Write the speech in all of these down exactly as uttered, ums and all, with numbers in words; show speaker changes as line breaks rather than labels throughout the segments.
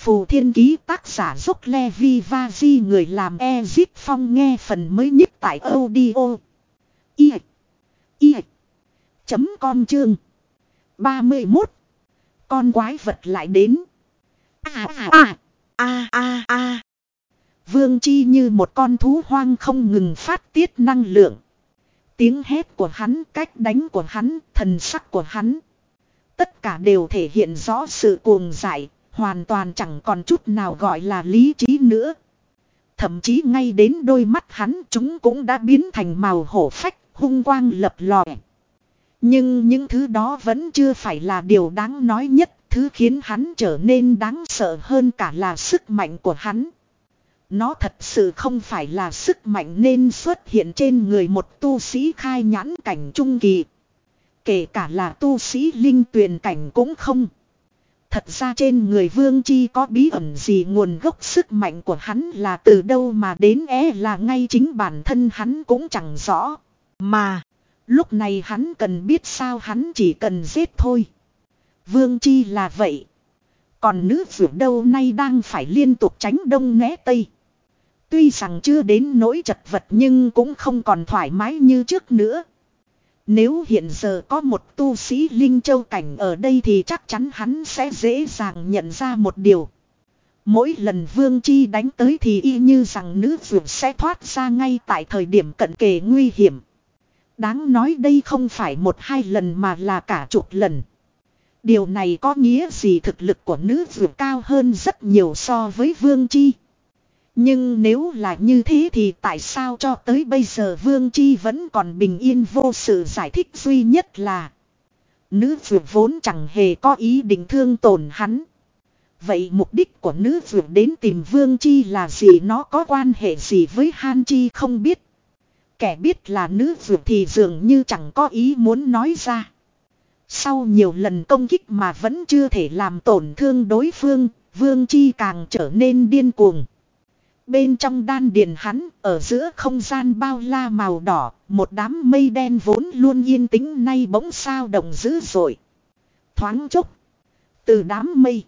Phù Thiên Ký tác giả Dốc Levi Vaji người làm Ezip Phong nghe phần mới nhất tại audio. I. I. Chấm com chương. ba mươi mốt. Con quái vật lại đến. À à à. À à à. Vương Chi như một con thú hoang không ngừng phát tiết năng lượng. Tiếng hét của hắn, cách đánh của hắn, thần sắc của hắn. Tất cả đều thể hiện rõ sự cuồng dại, hoàn toàn chẳng còn chút nào gọi là lý trí nữa. Thậm chí ngay đến đôi mắt hắn chúng cũng đã biến thành màu hổ phách, hung quang lập lòe. Nhưng những thứ đó vẫn chưa phải là điều đáng nói nhất. Thứ khiến hắn trở nên đáng sợ hơn cả là sức mạnh của hắn. Nó thật sự không phải là sức mạnh nên xuất hiện trên người một tu sĩ khai nhãn cảnh trung kỳ. Kể cả là tu sĩ linh tuyền cảnh cũng không. Thật ra trên người Vương Chi có bí ẩn gì, nguồn gốc sức mạnh của hắn là từ đâu mà đến, é là ngay chính bản thân hắn cũng chẳng rõ. Mà, lúc này hắn cần biết sao, hắn chỉ cần giết thôi. Vương Chi là vậy. Còn nữ vượt đâu nay đang phải liên tục tránh đông né tây. Tuy rằng chưa đến nỗi chật vật nhưng cũng không còn thoải mái như trước nữa. Nếu hiện giờ có một tu sĩ linh châu cảnh ở đây thì chắc chắn hắn sẽ dễ dàng nhận ra một điều. Mỗi lần Vương Chi đánh tới thì y như rằng nữ vượt sẽ thoát ra ngay tại thời điểm cận kề nguy hiểm. Đáng nói đây không phải một hai lần mà là cả chục lần. Điều này có nghĩa gì? Thực lực của nữ vượt cao hơn rất nhiều so với Vương Chi. Nhưng nếu là như thế thì tại sao cho tới bây giờ Vương Chi vẫn còn bình yên vô sự? Giải thích duy nhất là nữ vượt vốn chẳng hề có ý định thương tổn hắn. Vậy mục đích của nữ vượt đến tìm Vương Chi là gì? Nó có quan hệ gì với Han Chi không biết. Kẻ biết là nữ vượt thì dường như chẳng có ý muốn nói ra. Sau nhiều lần công kích mà vẫn chưa thể làm tổn thương đối phương, Vương Chi càng trở nên điên cuồng. Bên trong đan điền hắn, ở giữa không gian bao la màu đỏ, một đám mây đen vốn luôn yên tĩnh nay bỗng sao động dữ dội. Thoáng chốc, từ đám mây,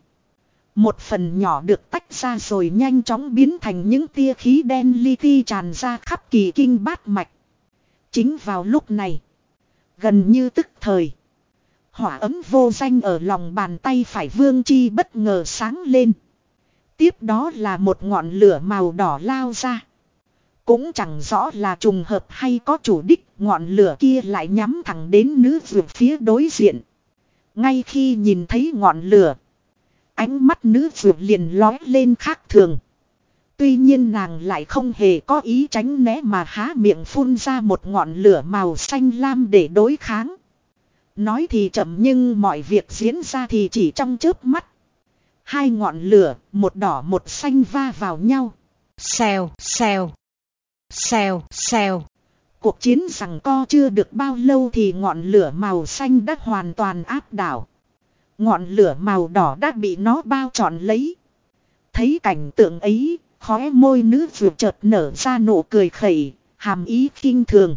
một phần nhỏ được tách ra rồi nhanh chóng biến thành những tia khí đen li ti tràn ra khắp kỳ kinh bát mạch. Chính vào lúc này, gần như tức thời, hỏa ấm vô danh ở lòng bàn tay phải Vương Chi bất ngờ sáng lên. Tiếp đó là một ngọn lửa màu đỏ lao ra. Cũng chẳng rõ là trùng hợp hay có chủ đích, ngọn lửa kia lại nhắm thẳng đến nữ vượt phía đối diện. Ngay khi nhìn thấy ngọn lửa, ánh mắt nữ vượt liền lóe lên khác thường. Tuy nhiên nàng lại không hề có ý tránh né mà há miệng phun ra một ngọn lửa màu xanh lam để đối kháng. Nói thì chậm nhưng mọi việc diễn ra thì chỉ trong chớp mắt. Hai ngọn lửa, một đỏ một xanh va vào nhau. Xèo, xèo, xèo, xèo. Cuộc chiến giằng co chưa được bao lâu thì ngọn lửa màu xanh đã hoàn toàn áp đảo. Ngọn lửa màu đỏ đã bị nó bao trọn lấy. Thấy cảnh tượng ấy, khóe môi nữ vượt chợt nở ra nụ cười khẩy, hàm ý khinh thường.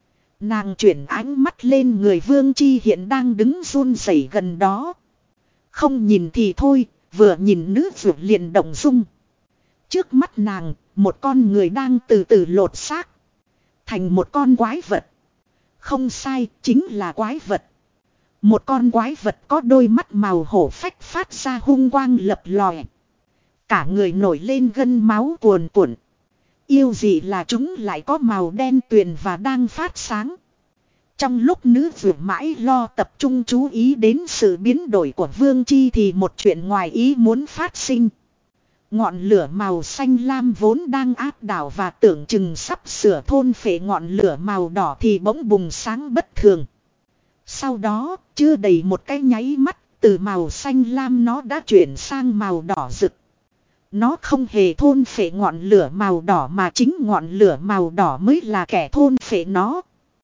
Nàng chuyển ánh mắt lên người Vương Chi hiện đang đứng run rẩy gần đó. Không nhìn thì thôi, vừa nhìn nữ vượt liền động dung. Trước mắt nàng, một con người đang từ từ lột xác thành một con quái vật. Không sai, chính là quái vật. Một con quái vật có đôi mắt màu hổ phách phát ra hung quang lập lòe. Cả người nổi lên gân máu cuồn cuộn. Yêu gì là chúng lại có màu đen tuyền và đang phát sáng. Trong lúc nữ vượt mãi lo tập trung chú ý đến sự biến đổi của Vương Chi thì một chuyện ngoài ý muốn phát sinh. Ngọn lửa màu xanh lam vốn đang áp đảo và tưởng chừng sắp sửa thôn phệ ngọn lửa màu đỏ thì bỗng bùng sáng bất thường. Sau đó, chưa đầy một cái nháy mắt, từ màu xanh lam nó đã chuyển sang màu đỏ rực. Nó không hề thôn phệ ngọn lửa màu đỏ mà chính ngọn lửa màu đỏ mới là kẻ thôn phệ nó.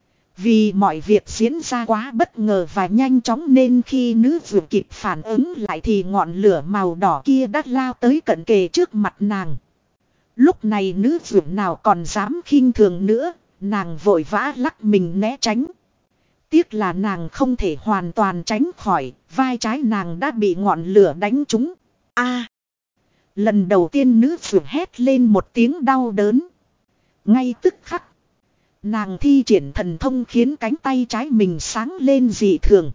Vì mọi việc diễn ra quá bất ngờ và nhanh chóng nên khi nữ vừa kịp phản ứng lại thì ngọn lửa màu đỏ kia đã lao tới cận kề trước mặt nàng. Lúc này nữ vừa nào còn dám khinh thường nữa, nàng vội vã lắc mình né tránh. Tiếc là nàng không thể hoàn toàn tránh khỏi, vai trái nàng đã bị ngọn lửa đánh trúng. A! Lần đầu tiên nữ phượng hét lên một tiếng đau đớn. Ngay tức khắc. Nàng thi triển thần thông khiến cánh tay trái mình sáng lên dị thường.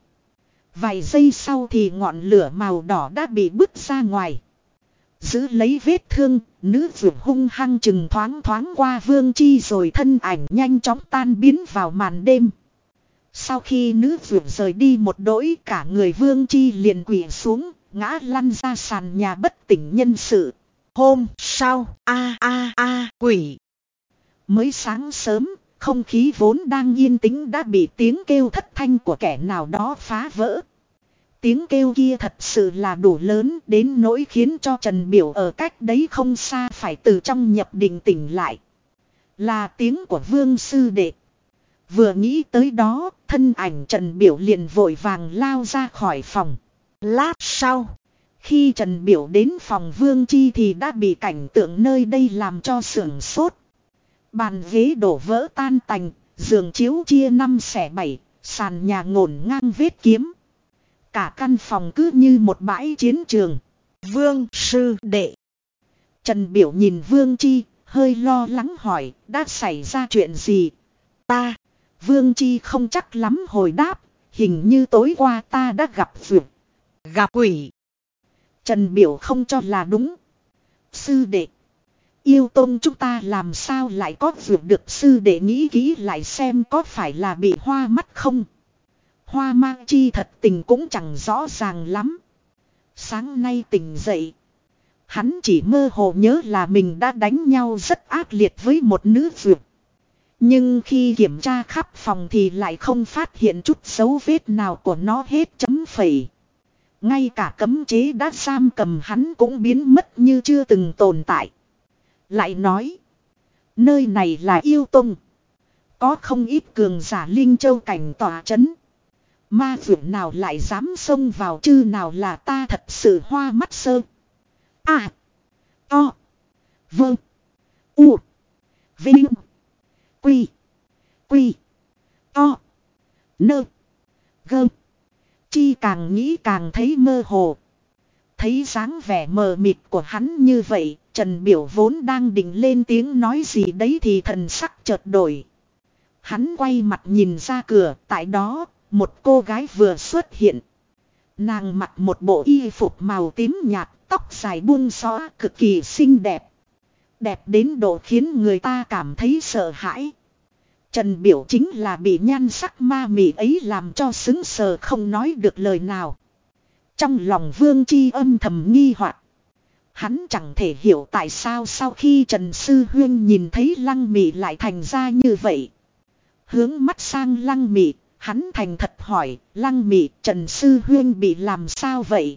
Vài giây sau thì ngọn lửa màu đỏ đã bị bứt ra ngoài. Giữ lấy vết thương, nữ phượng hung hăng chừng thoáng thoáng qua Vương Chi rồi thân ảnh nhanh chóng tan biến vào màn đêm. Sau khi nữ phượng rời đi một đỗi, cả người Vương Chi liền quỵ xuống, ngã lăn ra sàn nhà bất tỉnh nhân sự. Hôm sau, a a a quỷ. Mới sáng sớm, không khí vốn đang yên tĩnh đã bị tiếng kêu thất thanh của kẻ nào đó phá vỡ. Tiếng kêu kia thật sự là đủ lớn đến nỗi khiến cho Trần Biểu ở cách đấy không xa phải từ trong nhập định tỉnh lại. Là tiếng của Vương Sư Đệ. Vừa nghĩ tới đó, thân ảnh Trần Biểu liền vội vàng lao ra khỏi phòng. Lát sau, khi Trần Biểu đến phòng Vương Chi thì đã bị cảnh tượng nơi đây làm cho sưởng sốt. Bàn ghế đổ vỡ tan tành, giường chiếu chia năm xẻ bảy, sàn nhà ngổn ngang vết kiếm. Cả căn phòng cứ như một bãi chiến trường. Vương Sư Đệ. Trần Biểu nhìn Vương Chi, hơi lo lắng hỏi, đã xảy ra chuyện gì? Ta. Vương Chi không chắc lắm hồi đáp, hình như tối qua ta đã gặp vượt. Gặp quỷ. Trần Biểu không cho là đúng. Sư Đệ. Yêu Tông chúng ta làm sao lại có vượt được, Sư Đệ nghĩ kỹ lại xem có phải là bị hoa mắt không? Hoa Mang Chi thật tình cũng chẳng rõ ràng lắm. Sáng nay tỉnh dậy. Hắn chỉ mơ hồ nhớ là mình đã đánh nhau rất ác liệt với một nữ vượt. Nhưng khi kiểm tra khắp phòng thì lại không phát hiện chút dấu vết nào của nó hết chấm phẩy. Ngay cả cấm chế đã giam cầm hắn cũng biến mất như chưa từng tồn tại. Lại nói. Nơi này là Yêu Tông. Có không ít cường giả Linh Châu cảnh tỏa chấn. Ma vượt nào lại dám xông vào chứ nào là ta thật sự hoa mắt sơ. À. To. Vâng. U. Vinh. Quy. Quy. To. Nơ. Gơ. Chi càng nghĩ càng thấy mơ hồ. Thấy dáng vẻ mờ mịt của hắn như vậy, Trần Biểu vốn đang định lên tiếng nói gì đấy thì thần sắc chợt đổi. Hắn quay mặt nhìn ra cửa, tại đó, một cô gái vừa xuất hiện. Nàng mặc một bộ y phục màu tím nhạt, tóc dài buông xõa cực kỳ xinh đẹp. Đẹp đến độ khiến người ta cảm thấy sợ hãi. Trần Biểu chính là bị nhan sắc ma mị ấy làm cho sững sờ không nói được lời nào. Trong lòng Vương Chi âm thầm nghi hoặc. Hắn chẳng thể hiểu tại sao sau khi Trần Sư Huyên nhìn thấy Lăng Mị lại thành ra như vậy. Hướng mắt sang Lăng Mị, hắn thành thật hỏi, Lăng Mị, Trần Sư Huyên bị làm sao vậy?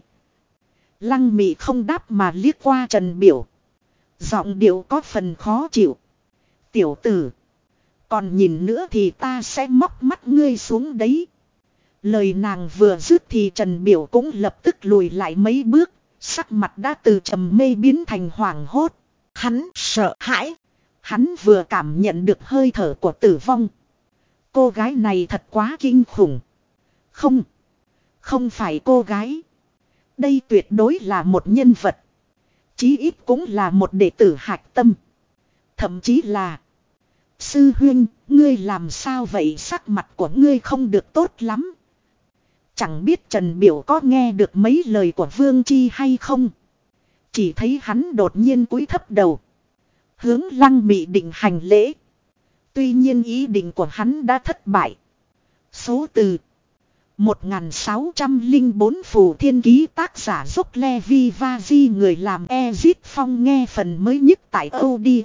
Lăng Mị không đáp mà liếc qua Trần Biểu. Giọng điệu có phần khó chịu. Tiểu tử. Còn nhìn nữa thì ta sẽ móc mắt ngươi xuống đấy. Lời nàng vừa dứt thì Trần Biểu cũng lập tức lùi lại mấy bước. Sắc mặt đã từ trầm mê biến thành hoảng hốt. Hắn sợ hãi. Hắn vừa cảm nhận được hơi thở của tử vong. Cô gái này thật quá kinh khủng. Không. Không phải cô gái. Đây tuyệt đối là một nhân vật. Chí ít cũng là một đệ tử hạch tâm. Thậm chí là. Sư Huyên, ngươi làm sao vậy, sắc mặt của ngươi không được tốt lắm. Chẳng biết Trần Biểu có nghe được mấy lời của Vương Chi hay không. Chỉ thấy hắn đột nhiên cúi thấp đầu. Hướng Lăng Mị định hành lễ. Tuy nhiên ý định của hắn đã thất bại. Số từ một nghìn sáu trăm lẻ bốn Phù Thiên Ký, tác giả Dốc Le Vi Va Di, người làm Ezit Phong, nghe phần mới nhất tại audio.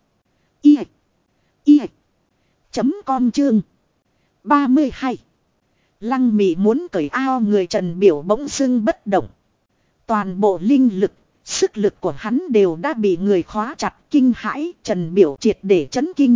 Y. Y. Chấm com chương ba mươi hai. Lăng Mị muốn cởi ao người Trần Biểu bỗng dưng bất động. Toàn bộ linh lực, sức lực của hắn đều đã bị người khóa chặt, kinh hãi. Trần Biểu triệt để chấn kinh.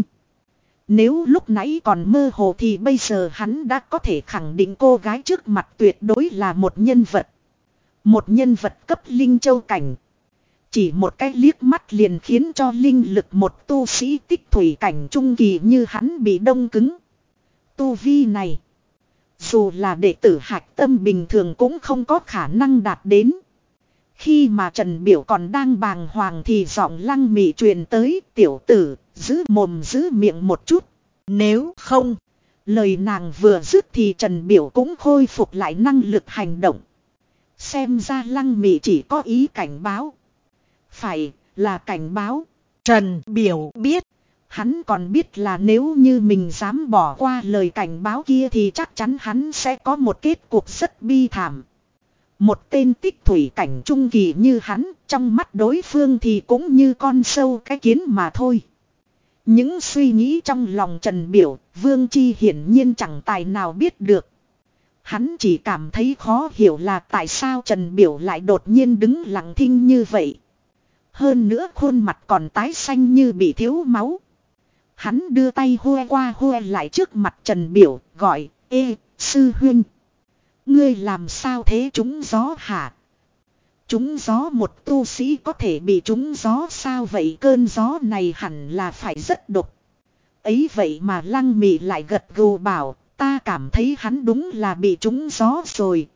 Nếu lúc nãy còn mơ hồ thì bây giờ hắn đã có thể khẳng định cô gái trước mặt tuyệt đối là một nhân vật. Một nhân vật cấp Linh Châu cảnh. Chỉ một cái liếc mắt liền khiến cho linh lực một tu sĩ tích thủy cảnh trung kỳ như hắn bị đông cứng. Tu vi này, dù là đệ tử hạch tâm bình thường cũng không có khả năng đạt đến. Khi mà Trần Biểu còn đang bàng hoàng thì giọng Lăng Mị truyền tới, tiểu tử, giữ mồm giữ miệng một chút. Nếu không, lời nàng vừa dứt thì Trần Biểu cũng khôi phục lại năng lực hành động. Xem ra Lăng Mị chỉ có ý cảnh báo. Phải là cảnh báo. Trần Biểu biết. Hắn còn biết là nếu như mình dám bỏ qua lời cảnh báo kia thì chắc chắn hắn sẽ có một kết cục rất bi thảm. Một tên tích thủy cảnh trung kỳ như hắn, trong mắt đối phương thì cũng như con sâu cái kiến mà thôi. Những suy nghĩ trong lòng Trần Biểu, Vương Chi hiển nhiên chẳng tài nào biết được. Hắn chỉ cảm thấy khó hiểu là tại sao Trần Biểu lại đột nhiên đứng lặng thinh như vậy. Hơn nữa khuôn mặt còn tái xanh như bị thiếu máu. Hắn đưa tay hue qua hue lại trước mặt Trần Biểu, gọi, ê, sư huynh. Ngươi làm sao thế trúng gió hả? Trúng gió một tu sĩ có thể bị trúng gió sao vậy? Cơn gió này hẳn là phải rất độc. Ấy vậy mà Lăng Mị lại gật gù bảo, ta cảm thấy hắn đúng là bị trúng gió rồi.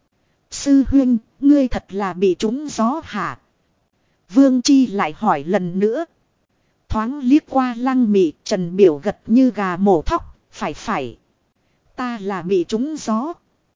Sư huynh, ngươi thật là bị trúng gió hả? Vương Chi lại hỏi lần nữa. Thoáng liếc qua Lăng Mị, Trần Biểu gật như gà mổ thóc, phải phải. Ta là bị trúng gió.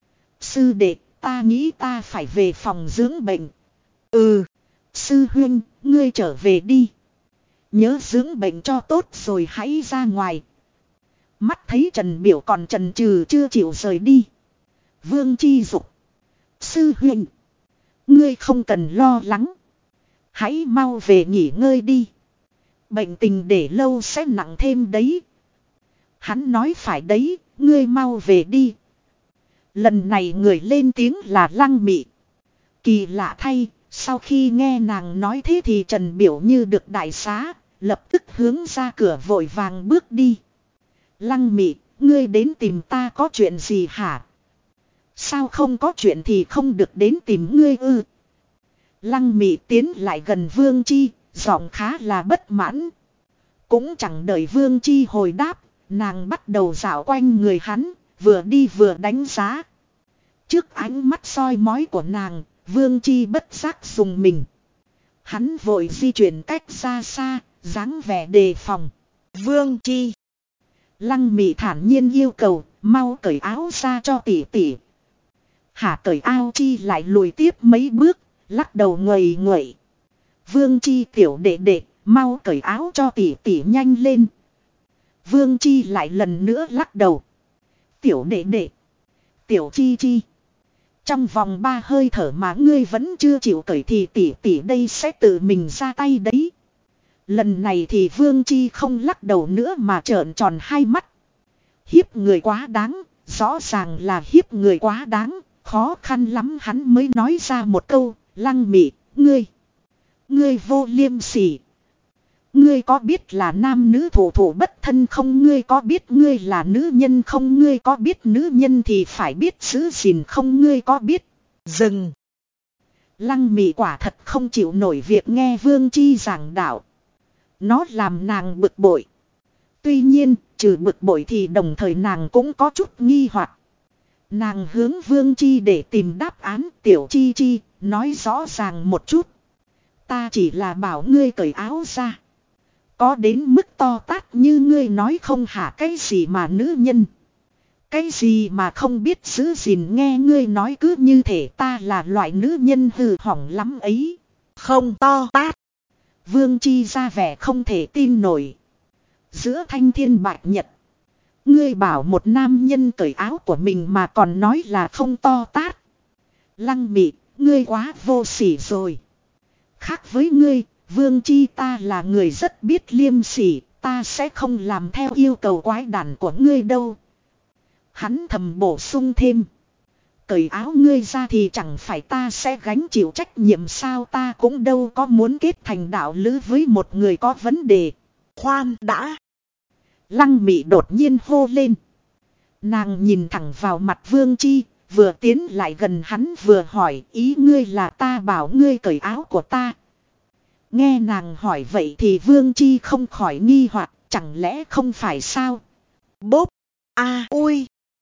Sư đệ, ta nghĩ ta phải về phòng dưỡng bệnh. Ừ, sư huynh, ngươi trở về đi. Nhớ dưỡng bệnh cho tốt rồi hãy ra ngoài. Mắt thấy Trần Biểu còn chần chừ chưa chịu rời đi. Vương Chi dục. Sư huynh, ngươi không cần lo lắng. Hãy mau về nghỉ ngơi đi. Bệnh tình để lâu sẽ nặng thêm đấy. Hắn nói phải đấy, ngươi mau về đi. Lần này người lên tiếng là Lăng Mị. Kỳ lạ thay, sau khi nghe nàng nói thế thì Trần Biểu như được đại xá, lập tức hướng ra cửa vội vàng bước đi. Lăng Mị, ngươi đến tìm ta có chuyện gì hả? Sao không có chuyện thì không được đến tìm ngươi ư? Lăng Mị tiến lại gần Vương Chi, giọng khá là bất mãn. Cũng chẳng đợi Vương Chi hồi đáp, nàng bắt đầu dạo quanh người hắn, vừa đi vừa đánh giá. Trước ánh mắt soi mói của nàng, Vương Chi bất giác dùng mình. Hắn vội di chuyển cách xa xa, dáng vẻ đề phòng. Vương Chi. Lăng Mị thản nhiên yêu cầu, mau cởi áo ra cho tỷ tỷ. Hả cởi áo Chi lại lùi tiếp mấy bước, lắc đầu nguầy nguậy. Vương Chi tiểu đệ đệ, mau cởi áo cho tỷ tỷ nhanh lên. Vương Chi lại lần nữa lắc đầu. Tiểu đệ đệ. Tiểu Chi Chi. Trong vòng ba hơi thở mà ngươi vẫn chưa chịu cởi thì tỷ tỷ đây sẽ tự mình ra tay đấy. Lần này thì Vương Chi không lắc đầu nữa mà trợn tròn hai mắt. Hiếp người quá đáng, rõ ràng là hiếp người quá đáng, khó khăn lắm hắn mới nói ra một câu, Lăng Mị, ngươi. Ngươi vô liêm sỉ. Ngươi có biết là nam nữ thủ thủ bất thân không? Ngươi có biết ngươi là nữ nhân không? Ngươi có biết nữ nhân thì phải biết giữ gìn không? Ngươi có biết? Dừng. Lăng Mị quả thật không chịu nổi việc nghe Vương Chi giảng đạo. Nó làm nàng bực bội. Tuy nhiên, trừ bực bội thì đồng thời nàng cũng có chút nghi hoặc. Nàng hướng Vương Chi để tìm đáp án. Tiểu Chi Chi, nói rõ ràng một chút. Ta chỉ là bảo ngươi cởi áo ra. Có đến mức to tát như ngươi nói không hả? Cái gì mà nữ nhân? Cái gì mà không biết giữ gìn? Nghe ngươi nói cứ như thể ta là loại nữ nhân hư hỏng lắm ấy. Không to tát. Vương Chi ra vẻ không thể tin nổi. Giữa thanh thiên bạch nhật. Ngươi bảo một nam nhân cởi áo của mình mà còn nói là không to tát. Lăng Mị, ngươi quá vô sỉ rồi. Khác với ngươi, Vương Chi ta là người rất biết liêm sỉ, ta sẽ không làm theo yêu cầu quái đản của ngươi đâu. Hắn thầm bổ sung thêm. Cởi áo ngươi ra thì chẳng phải ta sẽ gánh chịu trách nhiệm sao? Ta cũng đâu có muốn kết thành đạo lữ với một người có vấn đề. Khoan đã. Lăng Mị đột nhiên hô lên. Nàng nhìn thẳng vào mặt Vương Chi, vừa tiến lại gần hắn vừa hỏi, ý ngươi là ta bảo ngươi cởi áo của ta. Nghe nàng hỏi vậy thì Vương Chi không khỏi nghi hoặc, chẳng lẽ không phải sao? Bốp, a, ui.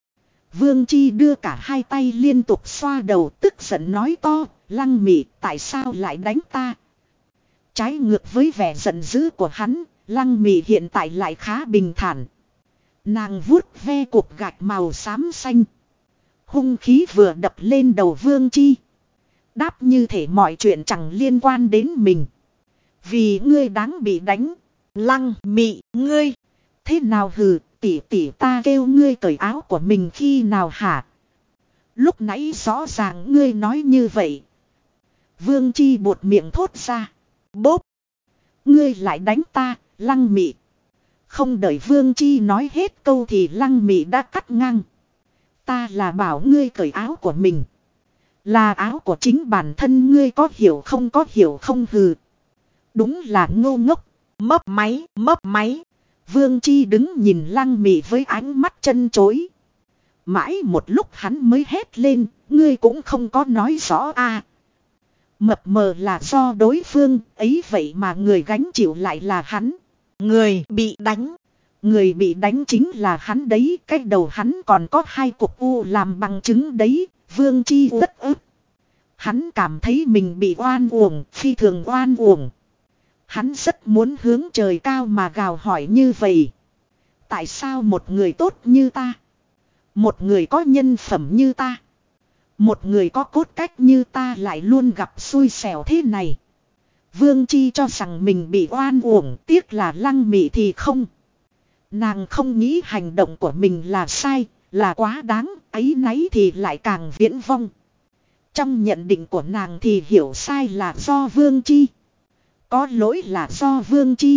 Vương Chi đưa cả hai tay liên tục xoa đầu, tức giận nói to, Lăng Mị tại sao lại đánh ta? Trái ngược với vẻ giận dữ của hắn, Lăng Mị hiện tại lại khá bình thản. Nàng vuốt ve cục gạch màu xám xanh. Hung khí vừa đập lên đầu Vương Chi. Đáp như thể mọi chuyện chẳng liên quan đến mình. Vì ngươi đáng bị đánh. Lăng Mị, ngươi. Thế nào hừ, tỷ tỷ ta kêu ngươi cởi áo của mình khi nào hả? Lúc nãy rõ ràng ngươi nói như vậy. Vương Chi buột miệng thốt ra. Bốp. Ngươi lại đánh ta, Lăng Mị. Không đợi Vương Chi nói hết câu thì Lăng Mị đã cắt ngang. Ta là bảo ngươi cởi áo của mình. Là áo của chính bản thân ngươi, có hiểu không, có hiểu không hừ. Đúng là ngô ngốc. Mấp máy, mấp máy. Vương Chi đứng nhìn Lăng Mị với ánh mắt chân chối. Mãi một lúc hắn mới hét lên, ngươi cũng không có nói rõ à. Mập mờ là do đối phương, ấy vậy mà người gánh chịu lại là hắn. Người bị đánh. Người bị đánh chính là hắn đấy, cái đầu hắn còn có hai cục u làm bằng chứng đấy, Vương Chi rất ức. Hắn cảm thấy mình bị oan uổng, phi thường oan uổng. Hắn rất muốn hướng trời cao mà gào hỏi như vậy. Tại sao một người tốt như ta, một người có nhân phẩm như ta, một người có cốt cách như ta lại luôn gặp xui xẻo thế này? Vương Chi cho rằng mình bị oan uổng, tiếc là Lăng Mị thì không. Nàng không nghĩ hành động của mình là sai, là quá đáng, ấy nấy thì lại càng viễn vông. Trong nhận định của nàng thì hiểu sai là do Vương Chi, có lỗi là do Vương Chi.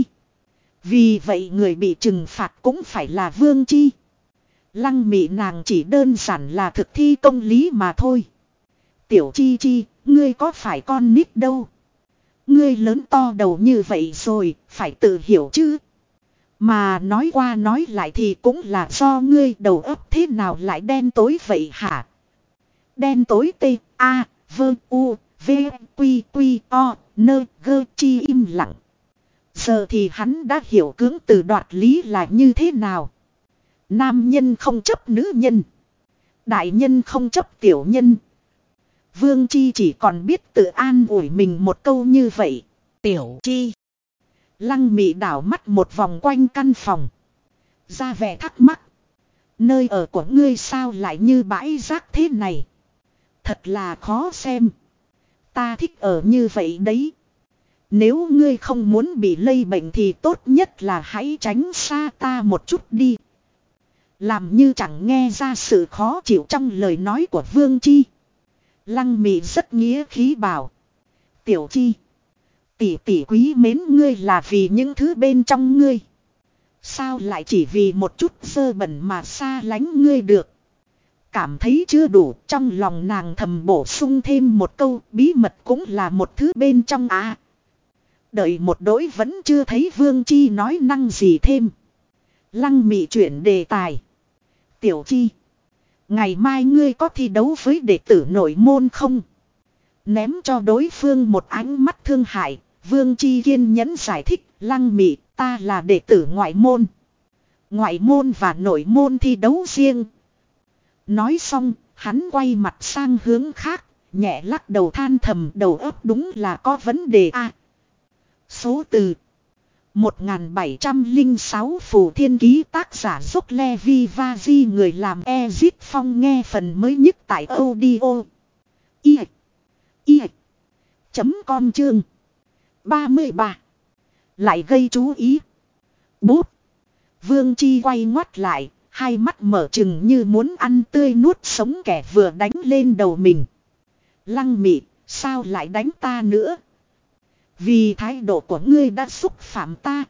Vì vậy người bị trừng phạt cũng phải là Vương Chi. Lăng Mị nàng chỉ đơn giản là thực thi công lý mà thôi. Tiểu Chi Chi, ngươi có phải con nít đâu. Ngươi lớn to đầu như vậy rồi, phải tự hiểu chứ. Mà nói qua nói lại thì cũng là do ngươi đầu óc thế nào lại đen tối vậy hả? Đen tối t, a, v, u, v, quy, quy, o, nơ, gơ chi im lặng. Giờ thì hắn đã hiểu cưỡng từ đoạt lý là như thế nào. Nam nhân không chấp nữ nhân, đại nhân không chấp tiểu nhân. Vương Chi chỉ còn biết tự an ủi mình một câu như vậy. Tiểu Chi. Lăng Mị đảo mắt một vòng quanh căn phòng, ra vẻ thắc mắc. Nơi ở của ngươi sao lại như bãi rác thế này? Thật là khó xem. Ta thích ở như vậy đấy. Nếu ngươi không muốn bị lây bệnh thì tốt nhất là hãy tránh xa ta một chút đi. Làm như chẳng nghe ra sự khó chịu trong lời nói của Vương Chi. Lăng Mị rất nghĩa khí bảo. Tiểu Chi, tỷ tỷ quý mến ngươi là vì những thứ bên trong ngươi. Sao lại chỉ vì một chút dơ bẩn mà xa lánh ngươi được? Cảm thấy chưa đủ, trong lòng nàng thầm bổ sung thêm một câu, bí mật cũng là một thứ bên trong à. Đợi một đỗi vẫn chưa thấy Vương Chi nói năng gì thêm. Lăng Mị chuyển đề tài. Tiểu Chi, ngày mai ngươi có thi đấu với đệ tử nội môn không? Ném cho đối phương một ánh mắt thương hại, Vương Chi kiên nhẫn giải thích. Lăng Mị, ta là đệ tử ngoại môn. Ngoại môn và nội môn thi đấu riêng. Nói xong, hắn quay mặt sang hướng khác, nhẹ lắc đầu than thầm, đầu óc đúng là có vấn đề a. À, số từ một nghìn bảy trăm lẻ sáu Phù Thiên Ký, tác giả Dốc Levi Vazi, người làm Ezit Phong, nghe phần mới nhất tại audio i i chấm com chương ba mươi ba. Lại gây chú ý. Bốp. Vương Chi quay ngoắt lại, hai mắt mở trừng như muốn ăn tươi nuốt sống kẻ vừa đánh lên đầu mình. Lăng Mị, sao lại đánh ta nữa? Vì thái độ của ngươi đã xúc phạm ta.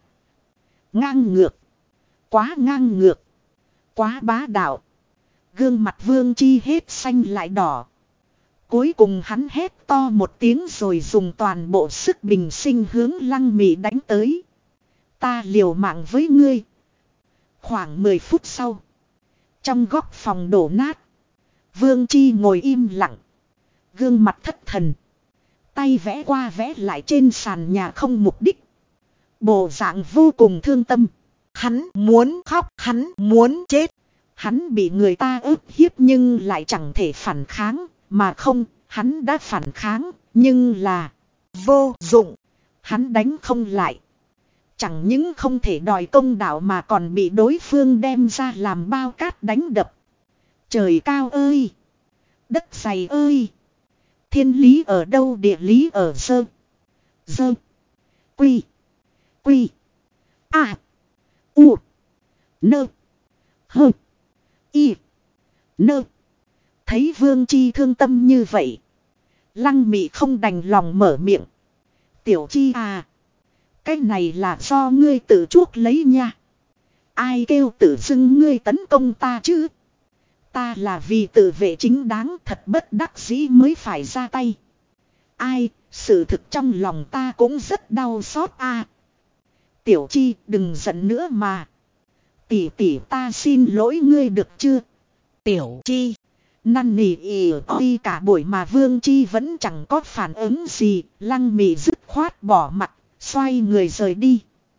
Ngang ngược. Quá ngang ngược. Quá bá đạo. Gương mặt Vương Chi hết xanh lại đỏ. Cuối cùng hắn hét to một tiếng rồi dùng toàn bộ sức bình sinh hướng Lăng Mị đánh tới. Ta liều mạng với ngươi. Khoảng mười phút sau, trong góc phòng đổ nát, Vương Chi ngồi im lặng, gương mặt thất thần, tay vẽ qua vẽ lại trên sàn nhà không mục đích, bộ dạng vô cùng thương tâm. Hắn muốn khóc, hắn muốn chết. Hắn bị người ta ức hiếp nhưng lại chẳng thể phản kháng, mà không, hắn đã phản kháng, nhưng là vô dụng. Hắn đánh không lại. Chẳng những không thể đòi công đạo mà còn bị đối phương đem ra làm bao cát đánh đập. Trời cao ơi! Đất dày ơi! Thiên lý ở đâu địa lý ở sơ. Dơ. Quy. Quy. A. U. Nơ. Hơ. Y. Nơ. Thấy Vương Chi thương tâm như vậy. Lăng Mị không đành lòng mở miệng. Tiểu Chi à. Cái này là do ngươi tự chuốc lấy nha. Ai kêu tự xưng ngươi tấn công ta chứ. Ta là vì tự vệ chính đáng thật bất đắc dĩ mới phải ra tay. Ai, sự thực trong lòng ta cũng rất đau xót a. Tiểu Chi đừng giận nữa mà. Tỷ tỷ ta xin lỗi ngươi được chưa? Tiểu Chi. Năn nỉ ỉ oi cả buổi mà Vương Chi vẫn chẳng có phản ứng gì. Lăng Mị dứt khoát bỏ mặt, xoay người rời đi.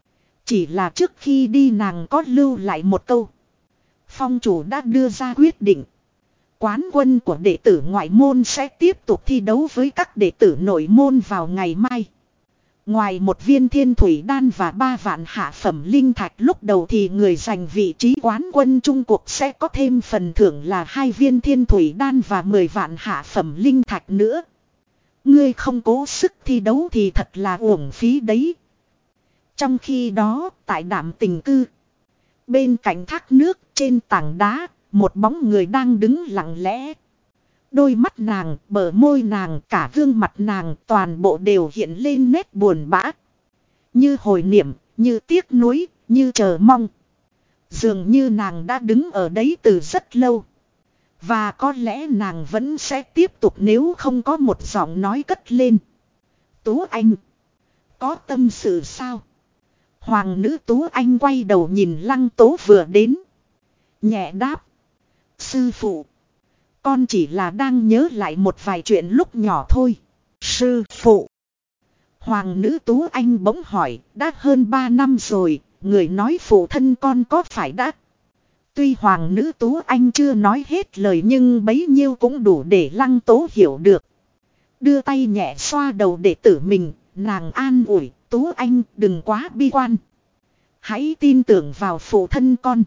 Chỉ là trước khi đi nàng có lưu lại một câu. Phong chủ đã đưa ra quyết định. Quán quân của đệ tử ngoại môn sẽ tiếp tục thi đấu với các đệ tử nội môn vào ngày mai. Ngoài một viên thiên thủy đan và ba vạn hạ phẩm linh thạch lúc đầu thì người giành vị trí quán quân chung cuộc sẽ có thêm phần thưởng là hai viên thiên thủy đan và mười vạn hạ phẩm linh thạch nữa. Ngươi không cố sức thi đấu thì thật là uổng phí đấy. Trong khi đó, tại Đạm Tình Cư, bên cạnh thác nước trên tảng đá, một bóng người đang đứng lặng lẽ. Đôi mắt nàng, bờ môi nàng, cả gương mặt nàng toàn bộ đều hiện lên nét buồn bã. Như hồi niệm, như tiếc nuối, như chờ mong. Dường như nàng đã đứng ở đấy từ rất lâu. Và có lẽ nàng vẫn sẽ tiếp tục nếu không có một giọng nói cất lên. Tú Anh, có tâm sự sao? Hoàng nữ Tú Anh quay đầu nhìn Lăng Tố vừa đến. Nhẹ đáp. Sư phụ. Con chỉ là đang nhớ lại một vài chuyện lúc nhỏ thôi. Sư phụ. Hoàng nữ Tú Anh bỗng hỏi. Đã hơn ba năm rồi. Người nói phụ thân con có phải đã. Tuy Hoàng nữ Tú Anh chưa nói hết lời nhưng bấy nhiêu cũng đủ để Lăng Tố hiểu được. Đưa tay nhẹ xoa đầu đệ tử mình. Nàng an ủi. Tú Anh đừng quá bi quan. Hãy tin tưởng vào phụ thân con.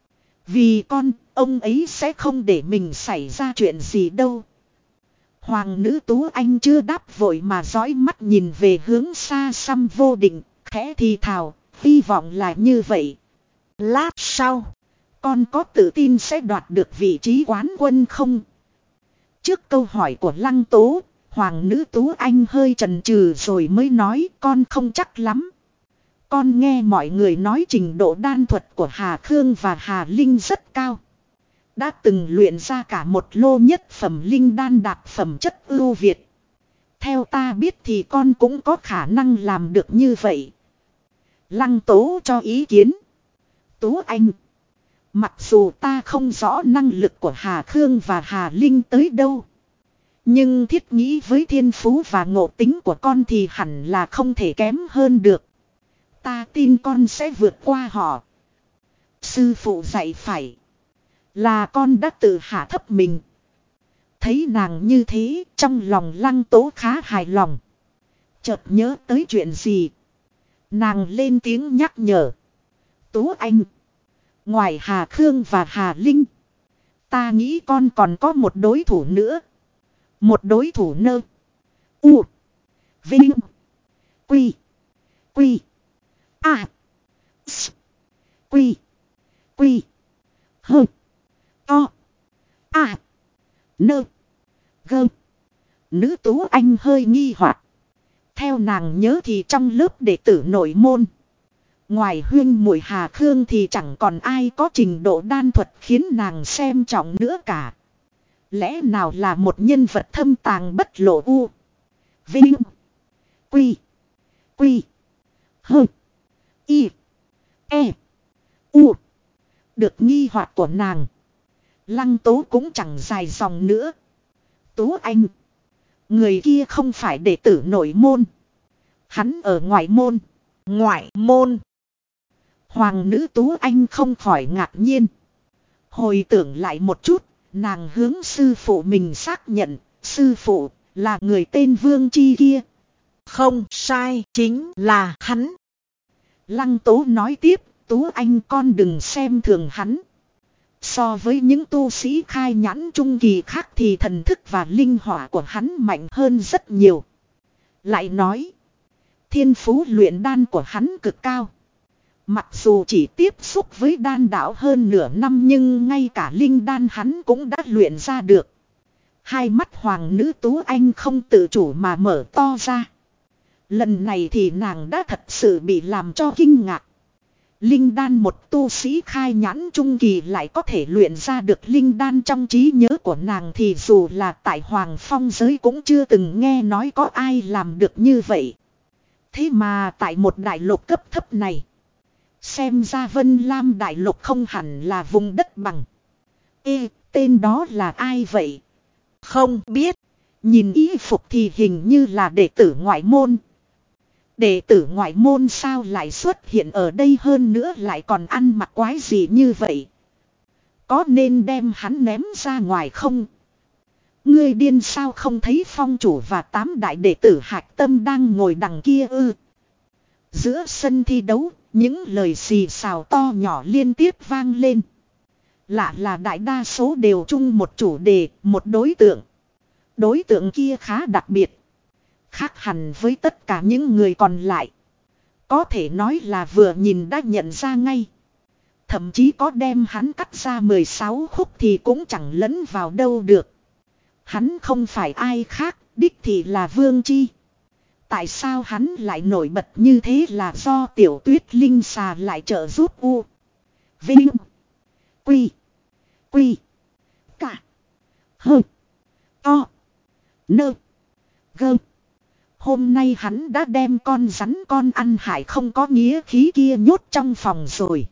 Vì con, ông ấy sẽ không để mình xảy ra chuyện gì đâu. Hoàng nữ Tú Anh chưa đáp vội mà dõi mắt nhìn về hướng xa xăm vô định, khẽ thì thào, hy vọng là như vậy. Lát sau, con có tự tin sẽ đoạt được vị trí quán quân không? Trước câu hỏi của Lăng Tố, Hoàng nữ Tú Anh hơi chần chừ rồi mới nói con không chắc lắm. Con nghe mọi người nói trình độ đan thuật của Hà Khương và Hà Linh rất cao. Đã từng luyện ra cả một lô nhất phẩm linh đan đạt phẩm chất ưu việt. Theo ta biết thì con cũng có khả năng làm được như vậy. Lăng Tố cho ý kiến. Tú Anh. Mặc dù ta không rõ năng lực của Hà Khương và Hà Linh tới đâu. Nhưng thiết nghĩ với thiên phú và ngộ tính của con thì hẳn là không thể kém hơn được. Ta tin con sẽ vượt qua họ. Sư phụ dạy phải. Là con đã tự hạ thấp mình. Thấy nàng như thế, trong lòng Lăng Tố khá hài lòng. Chợt nhớ tới chuyện gì. Nàng lên tiếng nhắc nhở. Tú Anh. Ngoài Hà Khương và Hà Linh. Ta nghĩ con còn có một đối thủ nữa. Một đối thủ nơ. U. Vinh. Quy. Quy. A. S. Quy. Quy. Hơ. To. A. Nơ. Gơ. Nữ Tú Anh hơi nghi hoặc. Theo nàng nhớ thì trong lớp đệ tử nội môn. Ngoài Huyên Muội Hà Khương thì chẳng còn ai có trình độ đan thuật khiến nàng xem trọng nữa cả. Lẽ nào là một nhân vật thâm tàng bất lộ u. Vinh. Quy. Quy. Hơ. Y. E. U. Được nghi hoặc của nàng. Lăng Tố cũng chẳng dài dòng nữa. Tú Anh. Người kia không phải đệ tử nội môn. Hắn ở ngoại môn. Ngoại môn. Hoàng nữ Tú Anh không khỏi ngạc nhiên. Hồi tưởng lại một chút, nàng hướng sư phụ mình xác nhận, sư phụ là người tên Vương Chi kia.
Không sai, chính là hắn.
Lăng Tố nói tiếp, Tú Anh con đừng xem thường hắn. So với những tu sĩ khai nhãn trung kỳ khác thì thần thức và linh hỏa của hắn mạnh hơn rất nhiều. Lại nói, thiên phú luyện đan của hắn cực cao. Mặc dù chỉ tiếp xúc với đan đạo hơn nửa năm nhưng ngay cả linh đan hắn cũng đã luyện ra được. Hai mắt hoàng nữ Tú Anh không tự chủ mà mở to ra. Lần này thì nàng đã thật sự bị làm cho kinh ngạc. Linh đan một tu sĩ khai nhãn trung kỳ lại có thể luyện ra được linh đan, trong trí nhớ của nàng thì dù là tại Hoàng Phong giới cũng chưa từng nghe nói có ai làm được như vậy. Thế mà tại một đại lục cấp thấp này, xem ra Vân Lam đại lục không hẳn là vùng đất bằng. Ê, tên đó là ai vậy?
Không biết.
Nhìn y phục thì hình như là đệ tử ngoại môn. Đệ tử ngoại môn sao lại xuất hiện ở đây, hơn nữa lại còn ăn mặc quái gì như vậy? Có nên đem hắn ném ra ngoài không? Ngươi điên sao, không thấy phong chủ và tám đại đệ tử Hạc Tâm đang ngồi đằng kia ư? Giữa sân thi đấu, những lời xì xào to nhỏ liên tiếp vang lên. Lạ là đại đa số đều chung một chủ đề, một đối tượng. Đối tượng kia khá đặc biệt. Khác hẳn với tất cả những người còn lại. Có thể nói là vừa nhìn đã nhận ra ngay. Thậm chí có đem hắn cắt ra mười sáu khúc thì cũng chẳng lẫn vào đâu được. Hắn không phải ai khác, đích thì là Vương Chi. Tại sao hắn lại nổi bật như thế là do Tiểu Tuyết Linh xà lại trợ giúp U, Vinh, Quy, Quy, Cả, Hơ, To, Nơ, Gơ. Hôm nay hắn đã đem con rắn con ăn hại không có nghĩa khí kia nhốt trong phòng rồi.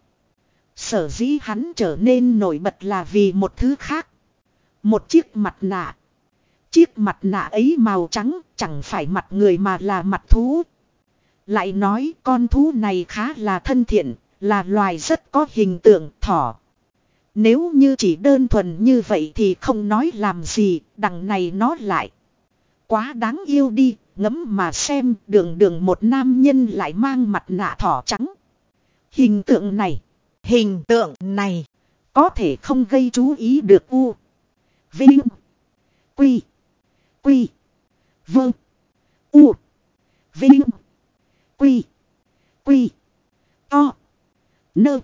Sở dĩ hắn trở nên nổi bật là vì một thứ khác. Một chiếc mặt nạ. Chiếc mặt nạ ấy màu trắng, chẳng phải mặt người mà là mặt thú. Lại nói con thú này khá là thân thiện, là loài rất có hình tượng thỏ. Nếu như chỉ đơn thuần như vậy thì không nói làm gì, đằng này nó lại quá đáng yêu đi. Ngẫm mà xem, đường đường một nam nhân lại mang mặt nạ thỏ trắng. Hình tượng này,
Hình tượng này
có thể không gây chú ý được U, Vinh, Quy, Quy, Vâng, U, Vinh, Quy, Quy, To, Nơ,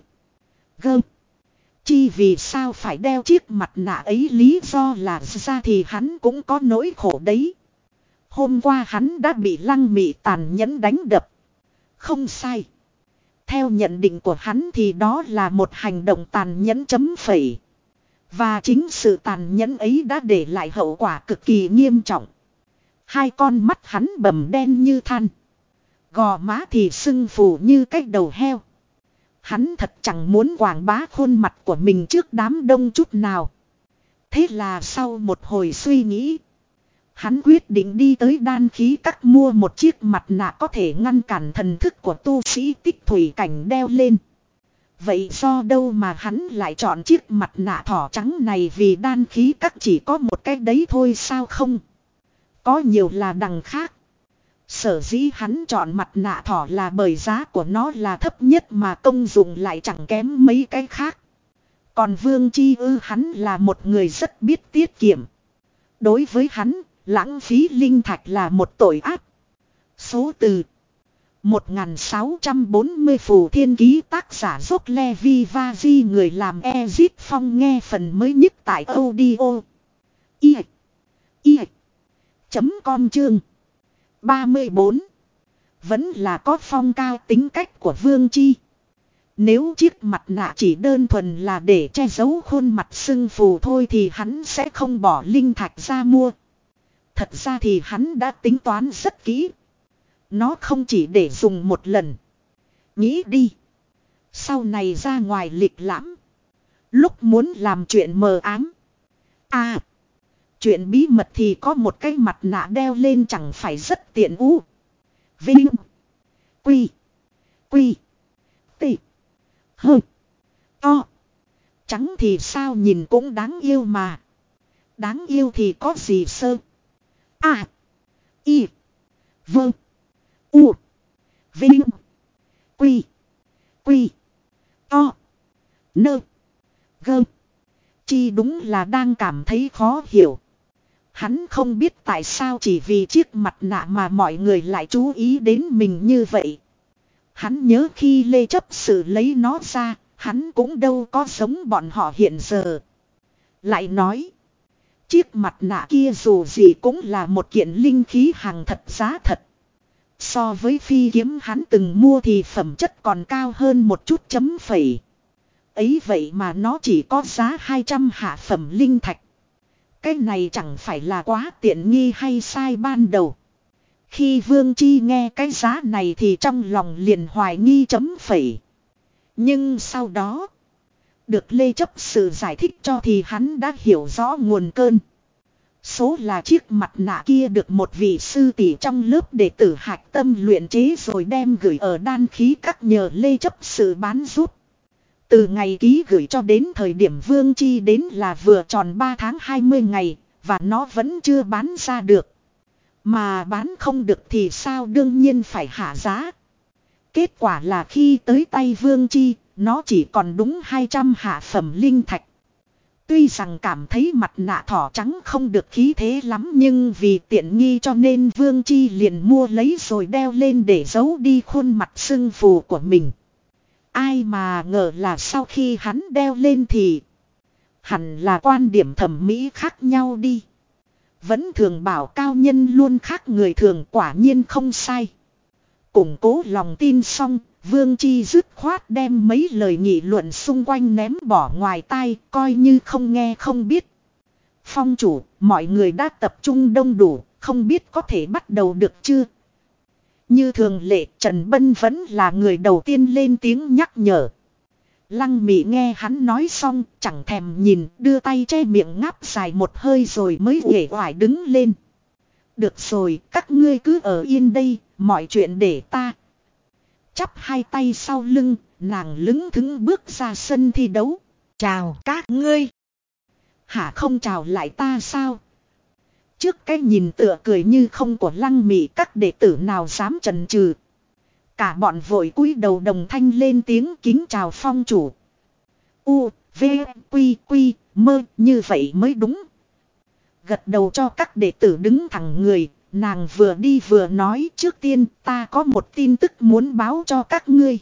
Gơ. Chi vì sao phải đeo chiếc mặt nạ ấy, lý do là ra thì hắn cũng có nỗi khổ đấy. Hôm qua hắn đã bị Lăng Mị tàn nhẫn đánh đập. Không sai. Theo nhận định của hắn thì đó là một hành động tàn nhẫn chấm phẩy. Và chính sự tàn nhẫn ấy đã để lại hậu quả cực kỳ nghiêm trọng. Hai con mắt hắn bầm đen như than. Gò má thì sưng phù như cái đầu heo. Hắn thật chẳng muốn quảng bá khuôn mặt của mình trước đám đông chút nào. Thế là sau một hồi suy nghĩ, hắn quyết định đi tới đan khí các mua một chiếc mặt nạ có thể ngăn cản thần thức của tu sĩ tích thủy cảnh đeo lên. Vậy do đâu mà hắn lại chọn chiếc mặt nạ thỏ trắng này, vì đan khí các chỉ có một cái đấy thôi sao không? Có nhiều là đằng khác. Sở dĩ hắn chọn mặt nạ thỏ là bởi giá của nó là thấp nhất mà công dụng lại chẳng kém mấy cái khác. Còn Vương Chi ư, hắn là một người rất biết tiết kiệm. Đối với hắn, lãng phí linh thạch là một tội ác. Số từ một nghìn sáu trăm bốn mươi phù thiên ký, tác giả dốc Levi Vaji, người làm Ezit Phong, nghe phần mới nhất tại audio i i chấm com chương ba mươi bốn. Vẫn là có phong cao tính cách của Vương Chi. Nếu chiếc mặt nạ chỉ đơn thuần là để che giấu khuôn mặt sưng phù thôi thì hắn sẽ không bỏ linh thạch ra mua. Thật ra thì hắn đã tính toán rất kỹ. Nó không chỉ để dùng một lần. Nghĩ đi. Sau này ra ngoài lịch lãm, lúc muốn làm chuyện mờ ám, à, chuyện bí mật thì có một cái mặt nạ đeo lên chẳng phải rất tiện u. Vinh. Quy. Quy. Tị. Hơ. To. Trắng thì sao nhìn cũng đáng yêu mà. Đáng yêu thì có gì sơ. À. Y. Vâng. U. Vinh. Quy. Quy. To. Nơ. Gơ. Chi đúng là đang cảm thấy khó hiểu. Hắn không biết tại sao chỉ vì chiếc mặt nạ mà mọi người lại chú ý đến mình như vậy. Hắn nhớ khi Lê Chấp Sự lấy nó ra, hắn cũng đâu có giống bọn họ hiện giờ. Lại nói, chiếc mặt nạ kia dù gì cũng là một kiện linh khí hàng thật giá thật. So với phi kiếm hắn từng mua thì phẩm chất còn cao hơn một chút chấm phẩy. Ấy vậy mà nó chỉ có giá hai trăm hạ phẩm linh thạch. Cái này chẳng phải là quá tiện nghi hay sai ban đầu. Khi Vương Chi nghe cái giá này thì trong lòng liền hoài nghi chấm phẩy. Nhưng sau đó, được Lê Chấp Sự giải thích cho thì hắn đã hiểu rõ nguồn cơn. Số là chiếc mặt nạ kia được một vị sư tỷ trong lớp đệ tử Hạch Tâm luyện chế rồi đem gửi ở đan khí các nhờ Lê Chấp Sự bán giúp. Từ ngày ký gửi cho đến thời điểm Vương Chi đến là vừa tròn ba tháng hai mươi ngày, và nó vẫn chưa bán ra được. Mà bán không được thì sao, đương nhiên phải hạ giá. Kết quả là khi tới tay Vương Chi, nó chỉ còn đúng hai trăm hạ phẩm linh thạch. Tuy rằng cảm thấy mặt nạ thỏ trắng không được khí thế lắm, nhưng vì tiện nghi cho nên Vương Chi liền mua lấy rồi đeo lên để giấu đi khuôn mặt sưng phù của mình. Ai mà ngờ là sau khi hắn đeo lên thì hẳn là quan điểm thẩm mỹ khác nhau đi. Vẫn thường bảo cao nhân luôn khác người thường, quả nhiên không sai. Củng cố lòng tin xong, Vương Chi dứt khoát đem mấy lời nghị luận xung quanh ném bỏ ngoài tai, coi như không nghe không biết. Phong chủ, mọi người đã tập trung đông đủ, không biết có thể bắt đầu được chưa? Như thường lệ, Trần Bân vẫn là người đầu tiên lên tiếng nhắc nhở. Lăng Mị nghe hắn nói xong, chẳng thèm nhìn, đưa tay che miệng ngáp dài một hơi rồi mới uể oải đứng lên. Được rồi, các ngươi cứ ở yên đây, mọi chuyện để ta. Chắp hai tay sau lưng, nàng lững thững bước ra sân thi đấu.
Chào các ngươi.
Hả, không chào lại ta sao? Trước cái nhìn tựa cười như không của Lăng Mị, các đệ tử nào dám chần chừ. Cả bọn vội cúi đầu đồng thanh lên tiếng kính chào phong chủ. U, V, Quy, Quy, Mơ, như vậy mới đúng. Gật đầu cho các đệ tử đứng thẳng người, nàng vừa đi vừa nói, trước tiên ta có một tin tức muốn báo cho các ngươi.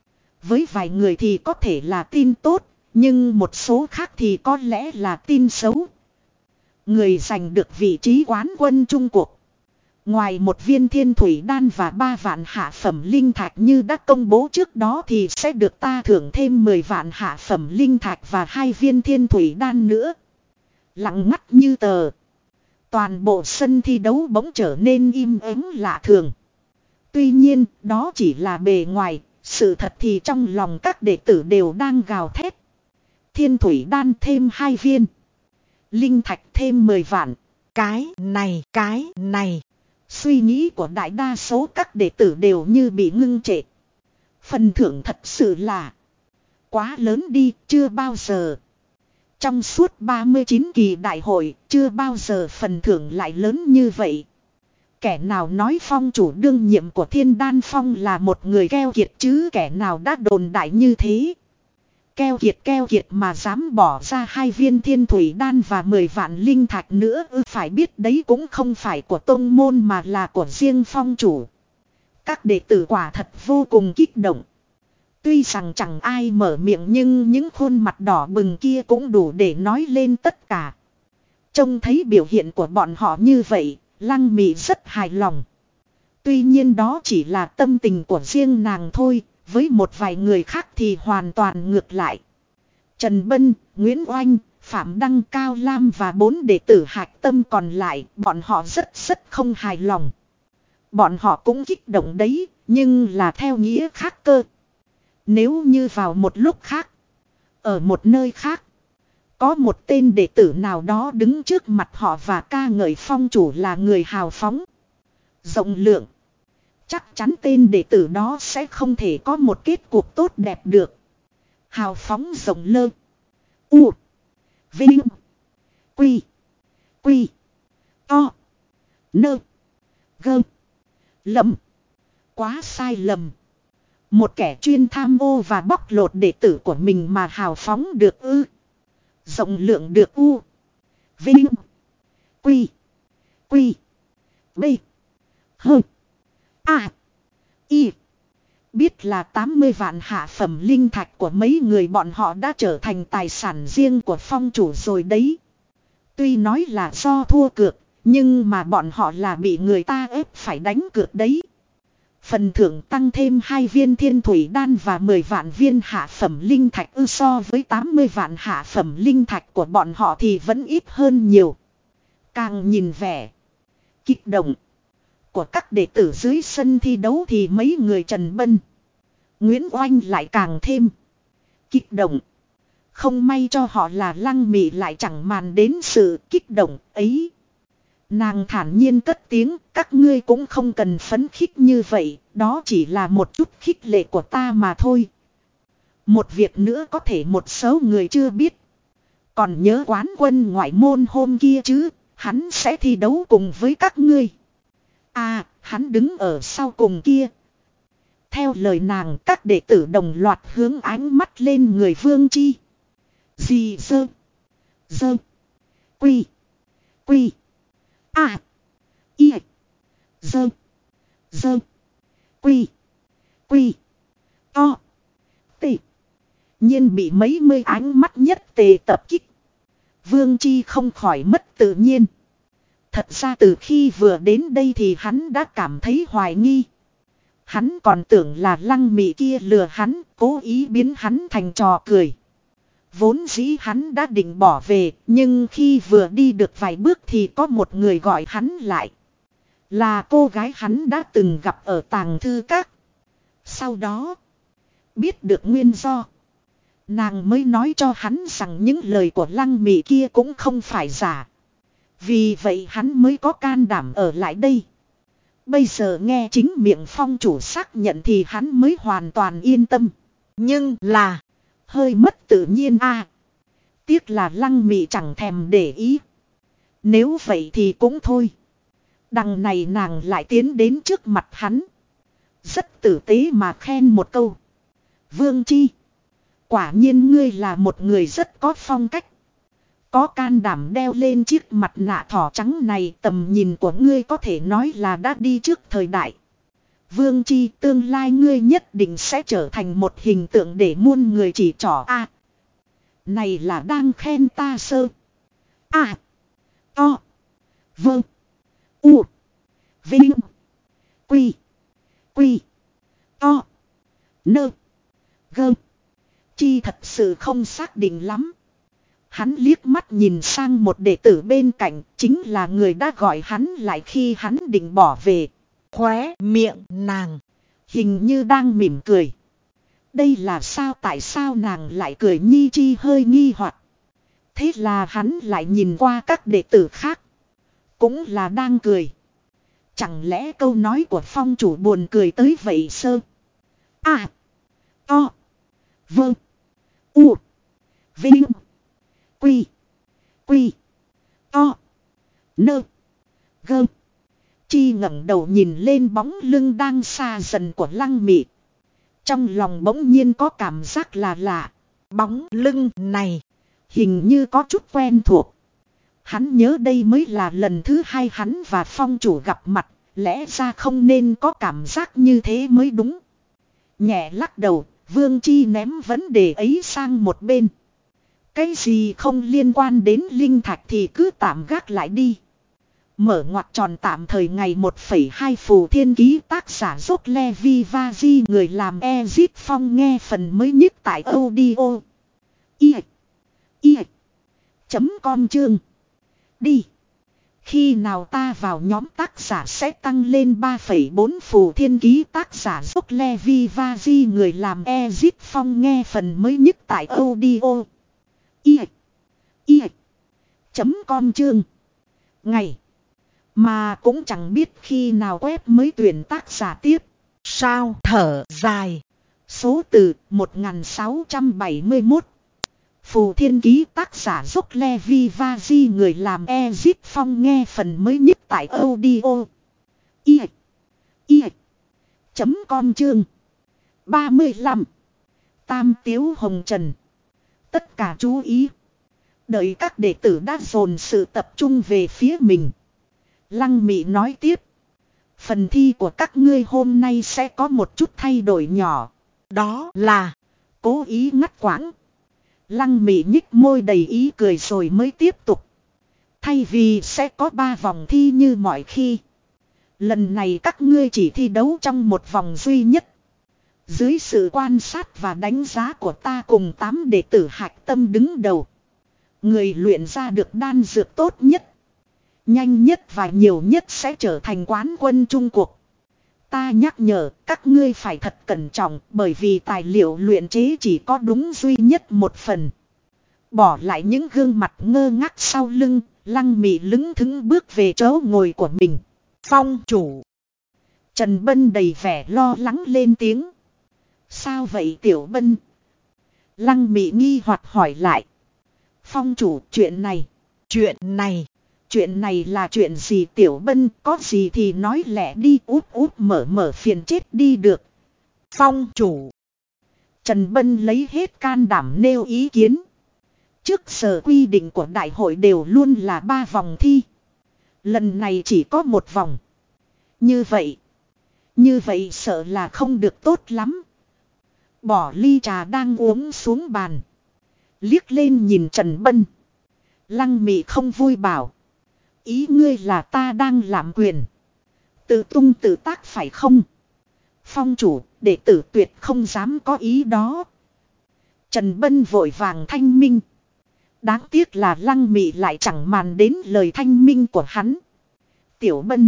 Với vài người thì có thể là tin tốt, nhưng một số khác thì có lẽ là tin xấu. Người giành được vị trí quán quân chung cuộc, ngoài một viên thiên thủy đan và ba vạn hạ phẩm linh thạch như đã công bố trước đó thì sẽ được ta thưởng thêm mười vạn hạ phẩm linh thạch và hai viên thiên thủy đan nữa. Lặng ngắt như tờ. Toàn bộ sân thi đấu bỗng trở nên im ắng lạ thường. Tuy nhiên, đó chỉ là bề ngoài, sự thật thì trong lòng các đệ tử đều đang gào thét. Thiên thủy đan thêm hai viên. Linh thạch thêm mười vạn.
Cái này, cái này.
Suy nghĩ của đại đa số các đệ tử đều như bị ngưng trệ. Phần thưởng thật sự là quá lớn đi, chưa bao giờ. Trong suốt ba mươi chín kỳ đại hội, chưa bao giờ phần thưởng lại lớn như vậy. Kẻ nào nói phong chủ đương nhiệm của Thiên Đan Phong là một người keo kiệt chứ, kẻ nào đã đồn đại như thế. Keo kiệt keo kiệt mà dám bỏ ra hai viên thiên thủy đan và mười vạn linh thạch nữa, ư phải biết đấy cũng không phải của tông môn mà là của riêng phong chủ. Các đệ tử quả thật vô cùng kích động. Tuy rằng chẳng ai mở miệng nhưng những khuôn mặt đỏ bừng kia cũng đủ để nói lên tất cả. Trông thấy biểu hiện của bọn họ như vậy, Lăng Mị rất hài lòng. Tuy nhiên đó chỉ là tâm tình của riêng nàng thôi, với một vài người khác thì hoàn toàn ngược lại. Trần Bân, Nguyễn Oanh, Phạm Đăng, Cao Lam và bốn đệ tử Hạch Tâm còn lại, bọn họ rất rất không hài lòng. Bọn họ cũng kích động đấy, nhưng là theo nghĩa khác cơ. Nếu như vào một lúc khác, ở một nơi khác, có một tên đệ tử nào đó đứng trước mặt họ và ca ngợi phong chủ là người hào phóng, rộng lượng, chắc chắn tên đệ tử đó sẽ không thể có một kết cuộc tốt đẹp được. Hào phóng rộng lơ, U. Vinh. Quy. Quy. To. Nơ. Gơ. Lầm. Quá sai lầm. Một kẻ chuyên tham ô và bóc lột đệ tử của mình mà hào phóng được ư. Rộng lượng được u. Vinh. Quy. Quy. B. Hơ. A. Y. Biết là tám mươi vạn hạ phẩm linh thạch của mấy người bọn họ đã trở thành tài sản riêng của phong chủ rồi đấy. Tuy nói là do thua cược, nhưng mà bọn họ là bị người ta ép phải đánh cược đấy. Phần thưởng tăng thêm hai viên thiên thủy đan và mười vạn viên hạ phẩm linh thạch ư, so với tám mươi vạn hạ phẩm linh thạch của bọn họ thì vẫn ít hơn nhiều. Càng nhìn vẻ kích động của các đệ tử dưới sân thi đấu thì mấy người Trần Bân, Nguyễn Oanh lại càng thêm kích động. Không may cho họ là Lăng Mị lại chẳng màng đến sự kích động ấy. Nàng thản nhiên cất tiếng, các ngươi cũng không cần phấn khích như vậy, đó chỉ là một chút khích lệ của ta mà thôi. Một việc nữa có thể một số người chưa biết. Còn nhớ quán quân ngoại môn hôm kia chứ, hắn sẽ thi đấu cùng với các ngươi. À, hắn đứng ở sau cùng kia. Theo lời nàng, các đệ tử đồng loạt hướng ánh mắt lên người Vương Chi. Gì dơ. Dơ. Quy. Quy. À. Y. Dơ. Dơ. Quy. Quy. To. Tị. Nhiên bị mấy mươi ánh mắt nhất tề tập kích. Vương Chi không khỏi mất tự nhiên. Thật ra từ khi vừa đến đây thì hắn đã cảm thấy hoài nghi. Hắn còn tưởng là Lăng Mị kia lừa hắn, cố ý biến hắn thành trò cười. Vốn dĩ hắn đã định bỏ về, nhưng khi vừa đi được vài bước thì có một người gọi hắn lại. Là cô gái hắn đã từng gặp ở tàng thư các. Sau đó, biết được nguyên do, nàng mới nói cho hắn rằng những lời của Lăng Mị kia cũng không phải giả. Vì vậy hắn mới có can đảm ở lại đây. Bây giờ nghe chính miệng phong chủ xác nhận thì hắn mới hoàn toàn yên tâm. Nhưng là hơi mất tự nhiên a. À, tiếc là Lăng Mị chẳng thèm để ý. Nếu vậy thì cũng thôi. Đằng này nàng lại tiến đến trước mặt hắn. Rất tử tế mà khen một câu. Vương Chi, quả nhiên ngươi là một người rất có phong cách. Có can đảm đeo lên chiếc mặt nạ thỏ trắng này, tầm nhìn của ngươi có thể nói là đã đi trước thời đại. Vương Chi, tương lai ngươi nhất định sẽ trở thành một hình tượng để muôn người chỉ trỏ a. À, này là đang khen ta sơ. À. To. Vâng. U. Vinh. Quy. Quy. To. Nơ. Gơ. Chi thật sự không xác định lắm. Hắn liếc mắt nhìn sang một đệ tử bên cạnh, chính là người đã gọi hắn lại khi hắn định bỏ về.
Khóe miệng nàng
hình như đang mỉm cười. Đây là sao, tại sao nàng lại cười? Nhi Chi hơi nghi hoặc. Thế là hắn lại nhìn qua các đệ tử khác, cũng là đang cười. Chẳng lẽ câu nói của phong chủ buồn cười tới vậy sơ? À. To. Vâng. U. Vinh. Quy. Quy. To. Nơ. Gơ. Chi ngẩng đầu nhìn lên bóng lưng đang xa dần của Lăng Mị. Trong lòng bỗng nhiên có cảm giác là lạ. Bóng lưng này hình như có chút quen thuộc. Hắn nhớ đây mới là lần thứ hai hắn và phong chủ gặp mặt. Lẽ ra không nên có cảm giác như thế mới đúng. Nhẹ lắc đầu, Vương Chi ném vấn đề ấy sang một bên. Cái gì không liên quan đến linh thạch thì cứ tạm gác lại đi. Mở ngoặc tròn tạm thời ngày một phẩy hai phù thiên ký, tác giả dốt Levi Vazi, người làm Ezit Phong, nghe phần mới nhất tại audio. Y. Y. Chấm com chương. Đi. Khi nào ta vào nhóm tác giả sẽ tăng lên ba phẩy bốn phù thiên ký, tác giả dốt Levi Vazi, người làm Ezit Phong, nghe phần mới nhất tại audio. Y. Y. Chấm com chương. Ngày. Mà cũng chẳng biết khi nào web mới tuyển tác giả tiếp. Sao thở dài. Số từ một nghìn sáu trăm bảy mươi mốt. Phù Thiên Ký tác giả Dốc Levi Vazi người làm Ezip Phong nghe phần mới nhất tại audio. I. I. Chấm com chương. ba mươi lăm. Tam Tiếu Hồng Trần. Tất cả chú ý. Đợi các đệ tử đã dồn sự tập trung về phía mình. Lăng Mị nói tiếp. Phần thi của các ngươi hôm nay sẽ có một chút thay đổi nhỏ.
Đó là
cố ý ngắt quãng. Lăng Mị nhích môi đầy ý cười rồi mới tiếp tục. Thay vì sẽ có ba vòng thi như mọi khi. Lần này các ngươi chỉ thi đấu trong một vòng duy nhất. Dưới sự quan sát và đánh giá của ta cùng tám đệ tử hạch tâm đứng đầu. Người luyện ra được đan dược tốt nhất. Nhanh nhất và nhiều nhất sẽ trở thành quán quân chung cuộc. Ta nhắc nhở các ngươi phải thật cẩn trọng bởi vì tài liệu luyện chế chỉ có đúng duy nhất một phần. Bỏ lại những gương mặt ngơ ngác sau lưng, Lăng Mị lững thững bước về chỗ ngồi của mình.
Phong chủ.
Trần Bân đầy vẻ lo lắng lên tiếng. Sao vậy Tiểu Bân? Lăng Mị nghi hoặc hỏi lại. Phong chủ, chuyện này.
Chuyện này.
Chuyện này là chuyện gì Tiểu Bân, có gì thì nói lẹ đi, úp úp mở mở phiền chết đi được.
Phong chủ.
Trần Bân lấy hết can đảm nêu ý kiến. Trước giờ quy định của đại hội đều luôn là ba vòng thi. Lần này chỉ có một vòng. Như vậy. Như vậy sợ là không được tốt lắm. Bỏ ly trà đang uống xuống bàn. Liếc lên nhìn Trần Bân. Lăng Mị không vui bảo. Ý ngươi là ta đang lạm quyền. Tự tung tự tác phải không? Phong chủ, đệ tử tuyệt không dám có ý đó. Trần Bân vội vàng thanh minh. Đáng tiếc là Lăng Mị lại chẳng màn đến lời thanh minh của hắn. Tiểu Bân.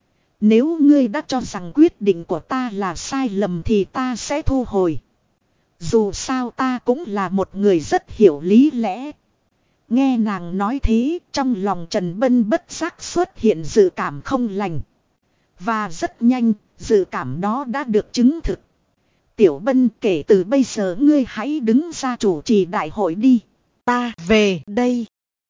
Nếu ngươi đã cho rằng quyết định của ta là sai lầm thì ta sẽ thu hồi. Dù sao ta cũng là một người rất hiểu lý lẽ. Nghe nàng nói thế, trong lòng Trần Bân bất giác xuất hiện dự cảm không lành. Và rất nhanh, dự cảm đó đã được chứng thực. Tiểu Bân, kể từ bây giờ ngươi hãy đứng ra chủ trì đại hội đi.
Ta về đây.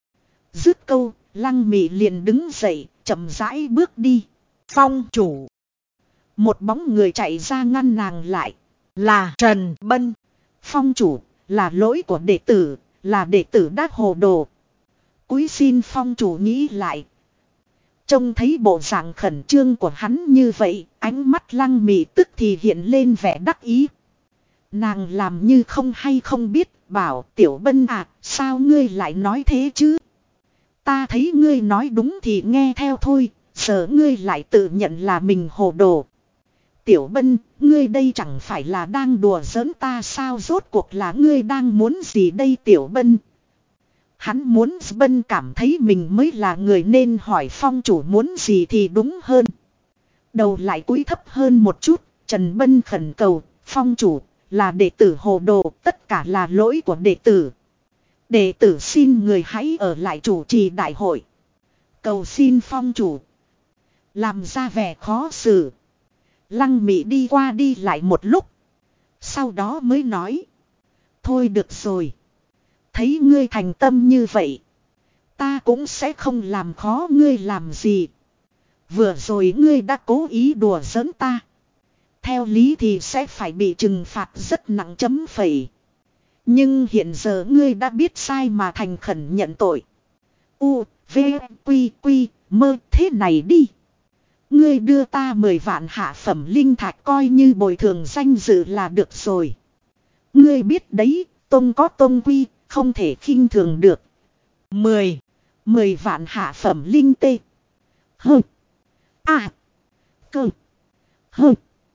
Dứt câu, Lăng Mị liền đứng dậy, chậm rãi bước đi.
Phong chủ.
Một bóng người chạy ra ngăn nàng lại.
Là Trần Bân.
Phong chủ, là lỗi của đệ tử, là đệ tử đã hồ đồ. Cúi xin phong chủ nghĩ lại. Trông thấy bộ dạng khẩn trương của hắn như vậy, ánh mắt Lăng Mị tức thì hiện lên vẻ đắc ý. Nàng làm như không hay không biết, bảo Tiểu Bân à, sao ngươi lại nói thế chứ? Ta thấy ngươi nói đúng thì nghe theo thôi, giờ ngươi lại tự nhận là mình hồ đồ. Tiểu Bân, ngươi đây chẳng phải là đang đùa giỡn ta sao, rốt cuộc là ngươi đang muốn gì đây Tiểu Bân? Hắn muốn Bân cảm thấy mình mới là người nên hỏi phong chủ muốn gì thì đúng hơn. Đầu lại cúi thấp hơn một chút, Trần Bân khẩn cầu, phong chủ, là đệ tử hồ đồ, tất cả là lỗi của đệ tử. Đệ tử xin người hãy ở lại chủ trì đại hội. Cầu xin phong chủ. Làm ra vẻ khó xử. Lăng Mị đi qua đi lại một lúc. Sau đó mới nói. Thôi được rồi. Thấy ngươi thành tâm như vậy. Ta cũng sẽ không làm khó ngươi làm gì. Vừa rồi ngươi đã cố ý đùa giỡn ta. Theo lý thì sẽ phải bị trừng phạt rất nặng chấm phẩy. Nhưng hiện giờ ngươi đã biết sai mà thành khẩn nhận tội. U, V, Quy, Quy, mơ thế này đi. Ngươi đưa ta mười vạn hạ phẩm linh thạch coi như bồi thường danh dự là được rồi. Ngươi biết đấy, tông có tông quy, không thể khinh thường được. Mười, mười vạn hạ phẩm linh tê. Hơ. À. Cơ. Hơ.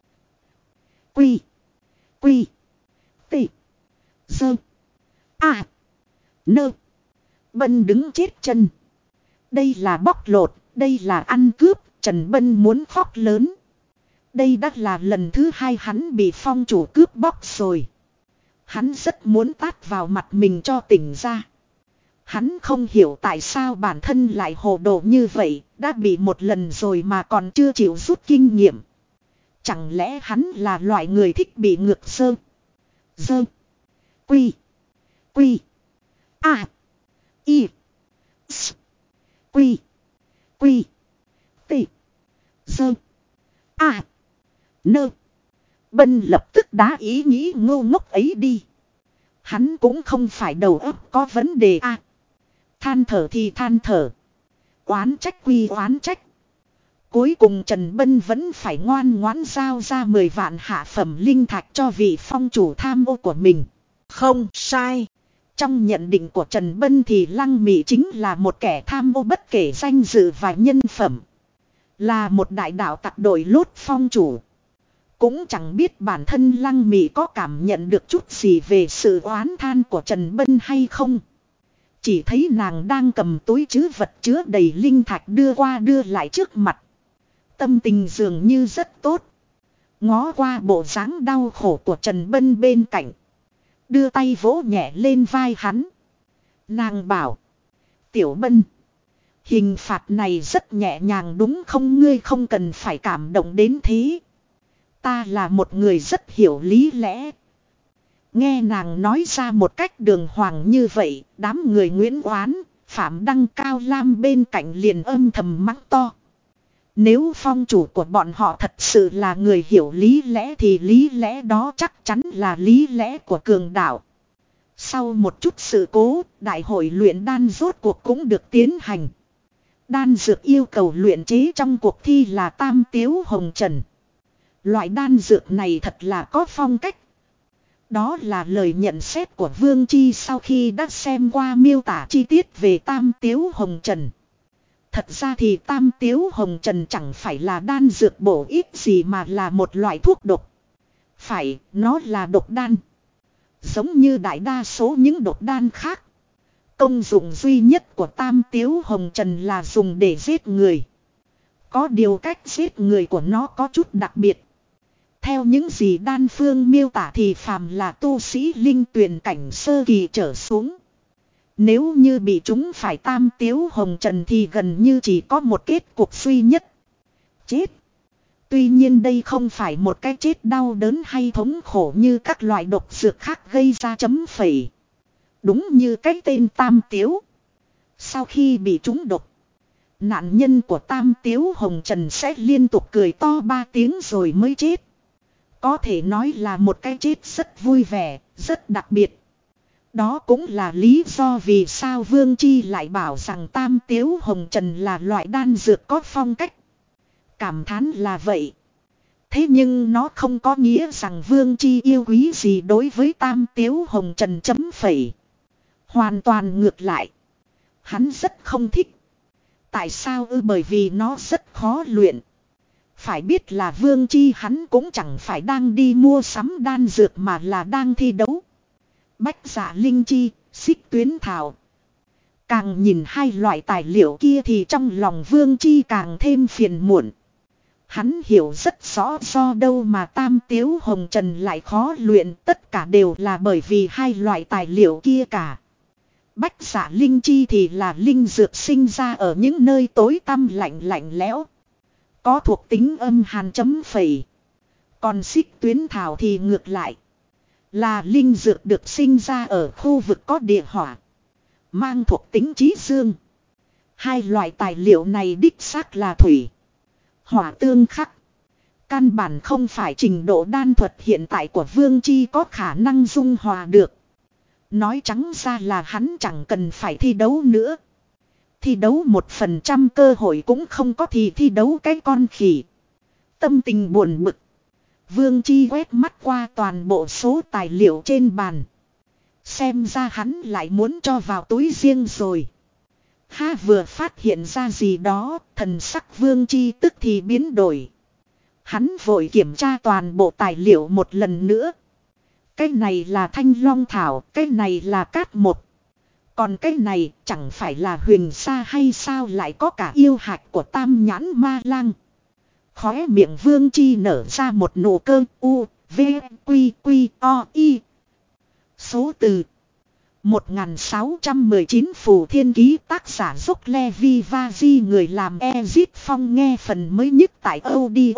Quy. Quy. Tê. Dơ. À. Nơ. Bân đứng chết chân. Đây là bóc lột, đây là ăn cướp. Trần Bân muốn khóc lớn. Đây đã là lần thứ hai hắn bị phong chủ cướp bóc rồi. Hắn rất muốn tát vào mặt mình cho tỉnh ra. Hắn không hiểu tại sao bản thân lại hồ đồ như vậy, đã bị một lần rồi mà còn chưa chịu rút kinh nghiệm. Chẳng lẽ hắn là loại người thích bị ngược sơ. Dơ. Quy. Quy. A. Y. S. Quy. Quy. T. Dơ. A. Nơ. Bân lập tức đá ý nghĩ ngô ngốc ấy đi. Hắn cũng không phải đầu óc có vấn đề a. À, than thở thì than thở. Oán trách quy oán trách. Cuối cùng Trần Bân vẫn phải ngoan ngoãn giao ra mười vạn hạ phẩm linh thạch cho vị phong chủ tham ô của mình.
Không sai.
Trong nhận định của Trần Bân thì Lăng Mị chính là một kẻ tham ô bất kể danh dự và nhân phẩm. Là một đại đạo tặc đội lốt phong chủ. Cũng chẳng biết bản thân Lăng Mị có cảm nhận được chút gì về sự oán than của Trần Bân hay không. Chỉ thấy nàng đang cầm túi trữ vật chứa đầy linh thạch đưa qua đưa lại trước mặt. Tâm tình dường như rất tốt. Ngó qua bộ dáng đau khổ của Trần Bân bên cạnh. Đưa tay vỗ nhẹ lên vai hắn. Nàng bảo. Tiểu Bân. Hình phạt này rất nhẹ nhàng đúng không, ngươi không cần phải cảm động đến thế. Ta là một người rất hiểu lý lẽ. Nghe nàng nói ra một cách đường hoàng như vậy, đám người Nguyễn Oán, Phạm Đăng Cao Lam bên cạnh liền âm thầm mắng to. Nếu phong chủ của bọn họ thật sự là người hiểu lý lẽ thì lý lẽ đó chắc chắn là lý lẽ của cường đạo. Sau một chút sự cố, đại hội luyện đan rốt cuộc cũng được tiến hành. Đan dược yêu cầu luyện chế trong cuộc thi là Tam Tiếu Hồng Trần. Loại đan dược này thật là có phong cách. Đó là lời nhận xét của Vương Chi sau khi đã xem qua miêu tả chi tiết về Tam Tiếu Hồng Trần. Thật ra thì Tam Tiếu Hồng Trần chẳng phải là đan dược bổ ích gì mà là một loại thuốc độc. Phải, nó là độc đan. Giống như đại đa số những độc đan khác. Công dụng duy nhất của Tam Tiếu Hồng Trần là dùng để giết người. Có điều cách giết người của nó có chút đặc biệt. Theo những gì đan phương miêu tả thì phàm là tu sĩ linh tuyền cảnh sơ kỳ trở xuống. Nếu như bị chúng phải Tam Tiếu Hồng Trần thì gần như chỉ có một kết cục duy nhất. Chết. Tuy nhiên đây không phải một cái chết đau đớn hay thống khổ như các loại độc dược khác gây ra chấm phẩy. Đúng như cái tên Tam Tiếu. Sau khi bị trúng độc, nạn nhân của Tam Tiếu Hồng Trần sẽ liên tục cười to ba tiếng rồi mới chết. Có thể nói là một cái chết rất vui vẻ, rất đặc biệt. Đó cũng là lý do vì sao Vương Chi lại bảo rằng Tam Tiếu Hồng Trần là loại đan dược có phong cách. Cảm thán là vậy. Thế nhưng nó không có nghĩa rằng Vương Chi yêu quý gì đối với Tam Tiếu Hồng Trần chấm phẩy. Hoàn toàn ngược lại. Hắn rất không thích. Tại sao ư? Bởi vì nó rất khó luyện. Phải biết là Vương Chi hắn cũng chẳng phải đang đi mua sắm đan dược mà là đang thi đấu. Bách Dạ Linh Chi, Xích Tuyến Thảo. Càng nhìn hai loại tài liệu kia thì trong lòng Vương Chi càng thêm phiền muộn. Hắn hiểu rất rõ do đâu mà Tam Tiếu Hồng Trần lại khó luyện, tất cả đều là bởi vì hai loại tài liệu kia cả. Bách Dạ Linh Chi thì là linh dược sinh ra ở những nơi tối tăm lạnh lạnh lẽo. Có thuộc tính âm hàn chấm phẩy. Còn Xích Tuyến Thảo thì ngược lại. Là linh dược được sinh ra ở khu vực có địa hỏa. Mang thuộc tính chí dương. Hai loại tài liệu này đích xác là thủy. Hỏa tương khắc. Căn bản không phải trình độ đan thuật hiện tại của Vương Chi có khả năng dung hòa được. Nói trắng ra là hắn chẳng cần phải thi đấu nữa. Thi đấu một phần trăm cơ hội cũng không có thì thi đấu cái con khỉ. Tâm tình buồn bực. Vương Chi quét mắt qua toàn bộ số tài liệu trên bàn. Xem ra hắn lại muốn cho vào túi riêng rồi. Ha, vừa phát hiện ra gì đó, thần sắc Vương Chi tức thì biến đổi. Hắn vội kiểm tra toàn bộ tài liệu một lần nữa. Cái này là thanh long thảo, cái này là cát một. Còn cái này chẳng phải là huyền sa hay sao lại có cả yêu hạch của Tam Nhãn Ma Lang. Khóe miệng Vương Chi nở ra một nụ cơ u, v, quy, quy, o, y. Số từ một nghìn sáu trăm mười chín Phù Thiên Ký, tác giả Dốc Levi Vazi, người làm Ezit Phong, nghe phần mới nhất tại audio.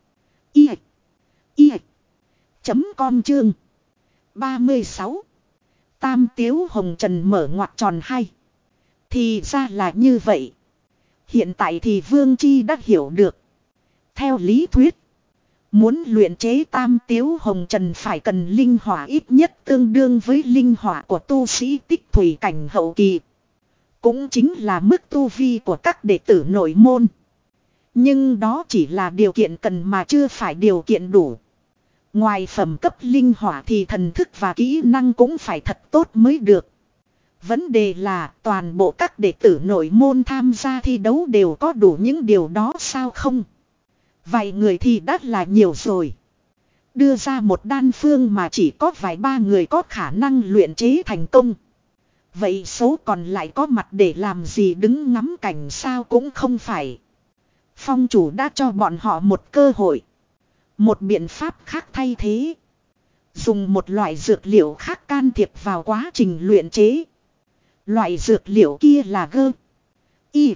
Y. Y. Chấm com chương ba mươi sáu. Tam Tiếu Hồng Trần mở ngoặt tròn hay. Thì ra là như vậy. Hiện tại thì Vương Chi đã hiểu được. Theo lý thuyết, muốn luyện chế Tam Tiếu Hồng Trần phải cần linh hỏa ít nhất tương đương với linh hỏa của tu sĩ tích thủy cảnh hậu kỳ. Cũng chính là mức tu vi của các đệ tử nội môn. Nhưng đó chỉ là điều kiện cần mà chưa phải điều kiện đủ. Ngoài phẩm cấp linh hỏa thì thần thức và kỹ năng cũng phải thật tốt mới được. Vấn đề là toàn bộ các đệ tử nội môn tham gia thi đấu đều có đủ những điều đó sao không? Vài người thì đã là nhiều rồi. Đưa ra một đan phương mà chỉ có vài ba người có khả năng luyện chế thành công. Vậy số còn lại có mặt để làm gì đứng ngắm cảnh sao cũng không phải. Phong chủ đã cho bọn họ một cơ hội. Một biện pháp khác thay thế. Dùng một loại dược liệu khác can thiệp vào quá trình luyện chế. Loại dược liệu kia là gơ. Y.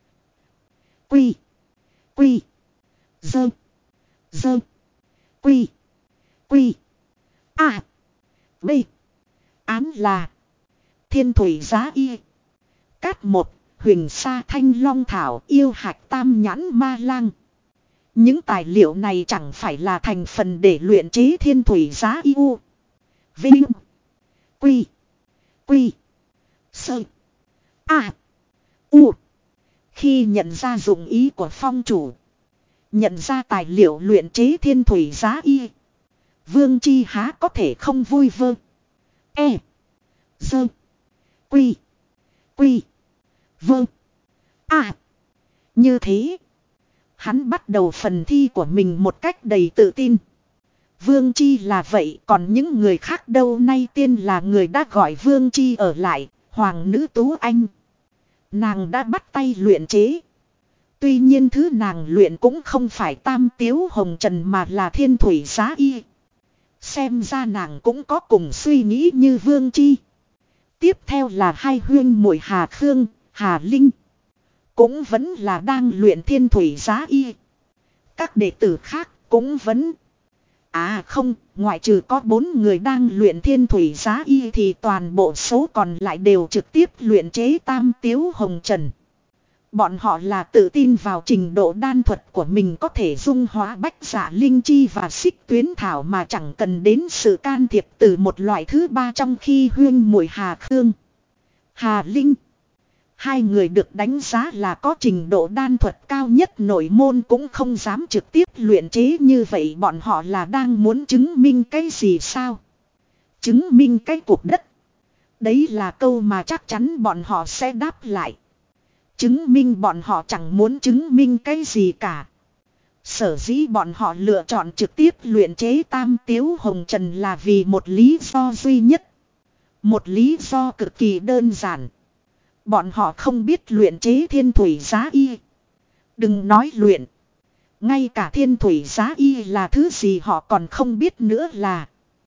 Quy. Quy. Dơ. Dơ. Quy. Quy. A. B. Án là. Thiên thủy giá y. Cát một. Huỳnh sa thanh long thảo yêu hạch tam nhãn ma lang. Những tài liệu này chẳng phải là thành phần để luyện chế thiên thủy giá y u. Vinh. Quy. Quy. Sơ. A. U. Khi nhận ra dụng ý của phong chủ. Nhận ra tài liệu luyện chế thiên thủy giá y. Vương Chi há có thể không vui vơ. E. Dơ. Quy. Quy. Vơ. À. Như thế. Hắn bắt đầu phần thi của mình một cách đầy tự tin. Vương Chi là vậy, còn những người khác đâu? Nay tiên là người đã gọi Vương Chi ở lại, Hoàng nữ Tú Anh. Nàng đã bắt tay luyện chế. Tuy nhiên thứ nàng luyện cũng không phải Tam Tiếu Hồng Trần mà là thiên thủy giá y. Xem ra nàng cũng có cùng suy nghĩ như Vương Chi. Tiếp theo là hai huyên muội Hà Khương, Hà Linh. Cũng vẫn là đang luyện thiên thủy giá y. Các đệ tử khác cũng vẫn. À không, ngoại trừ có bốn người đang luyện thiên thủy giá y thì toàn bộ số còn lại đều trực tiếp luyện chế Tam Tiếu Hồng Trần. Bọn họ là tự tin vào trình độ đan thuật của mình có thể dung hóa bách dạ linh chi và xích tuyến thảo mà chẳng cần đến sự can thiệp từ một loại thứ ba, trong khi huyên muội Hà Khương, Hà Linh. Hai người được đánh giá là có trình độ đan thuật cao nhất nội môn cũng không dám trực tiếp luyện chế như vậy. Bọn họ là đang muốn chứng minh cái gì sao? Chứng minh cái cuộc đất. Đấy là câu mà chắc chắn bọn họ sẽ đáp lại. Chứng minh bọn họ chẳng muốn chứng minh cái gì cả. Sở dĩ bọn họ lựa chọn trực tiếp luyện chế Tam Tiếu Hồng Trần là vì một lý do duy nhất. Một lý do cực kỳ đơn giản. Bọn họ không biết luyện chế thiên thủy giá y. Đừng nói luyện. Ngay cả thiên thủy giá y là thứ gì họ còn không biết nữa là.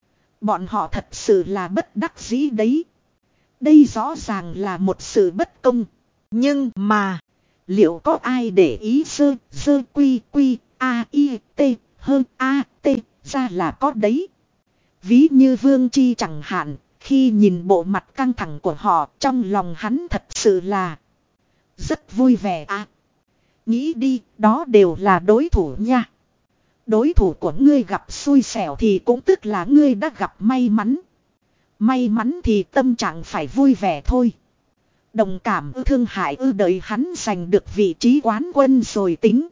Bọn họ thật sự là bất đắc dĩ đấy. Đây rõ ràng là một sự bất công. Nhưng mà, liệu có ai để ý sơ, sơ quy quy, a i t, hơn a t, ra là có đấy. Ví như Vương Chi chẳng hạn, khi nhìn bộ mặt căng thẳng của họ, trong lòng hắn thật sự là rất vui vẻ à. Nghĩ đi, đó đều là đối thủ nha. Đối thủ của ngươi gặp xui xẻo thì cũng tức là ngươi đã gặp may mắn. May mắn thì tâm trạng phải vui vẻ thôi. Đồng cảm ư thương hại ư, đợi hắn giành được vị trí quán quân rồi tính.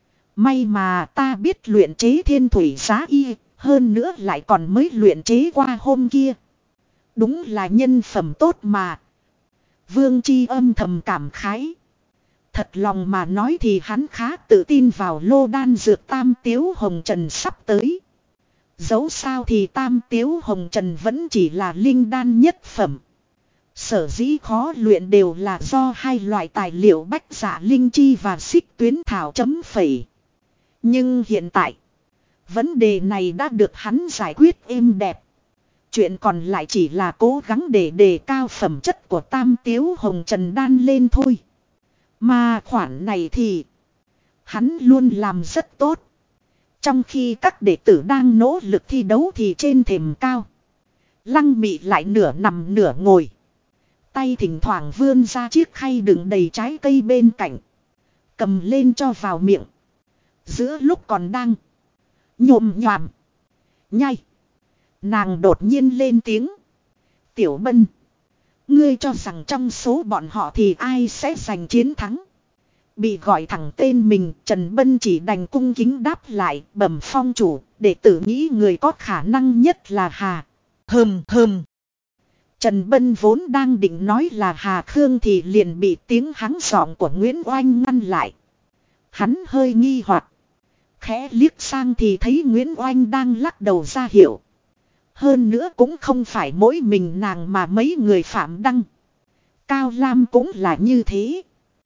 May mà ta biết luyện chế thiên thủy giá y, hơn nữa lại còn mới luyện chế qua hôm kia. Đúng là nhân phẩm tốt mà. Vương Chi âm thầm cảm khái. Thật lòng mà nói thì hắn khá tự tin vào lô đan dược Tam Tiếu Hồng Trần sắp tới. Dẫu sao thì Tam Tiếu Hồng Trần vẫn chỉ là linh đan nhất phẩm. Sở dĩ khó luyện đều là do hai loại tài liệu bách dạ linh chi và xích tuyến thảo chấm phẩy. Nhưng hiện tại, vấn đề này đã được hắn giải quyết êm đẹp. Chuyện còn lại chỉ là cố gắng để đề cao phẩm chất của Tam Tiếu Hồng Trần đan lên thôi. Mà khoản này thì hắn luôn làm rất tốt. Trong khi các đệ tử đang nỗ lực thi đấu thì trên thềm cao, Lăng Mị lại nửa nằm nửa ngồi. Tay thỉnh thoảng vươn ra chiếc khay đựng đầy trái cây bên cạnh. Cầm lên cho vào miệng. Giữa lúc còn đang nhồm nhòm nhai, nàng đột nhiên lên tiếng. Tiểu Bân, ngươi cho rằng trong số bọn họ thì ai sẽ giành chiến thắng? Bị gọi thẳng tên mình, Trần Bân chỉ đành cung kính đáp lại. Bẩm phong chủ, đệ tử nghĩ người có khả năng nhất là Hà. Hừm hừm. Trần Bân vốn đang định nói là Hà Khương thì liền bị tiếng hắng giọng của Nguyễn Oanh ngăn lại. Hắn hơi nghi hoặc, khẽ liếc sang thì thấy Nguyễn Oanh đang lắc đầu ra hiệu. Hơn nữa cũng không phải mỗi mình nàng mà mấy người Phạm Đăng, Cao Lam cũng là như thế.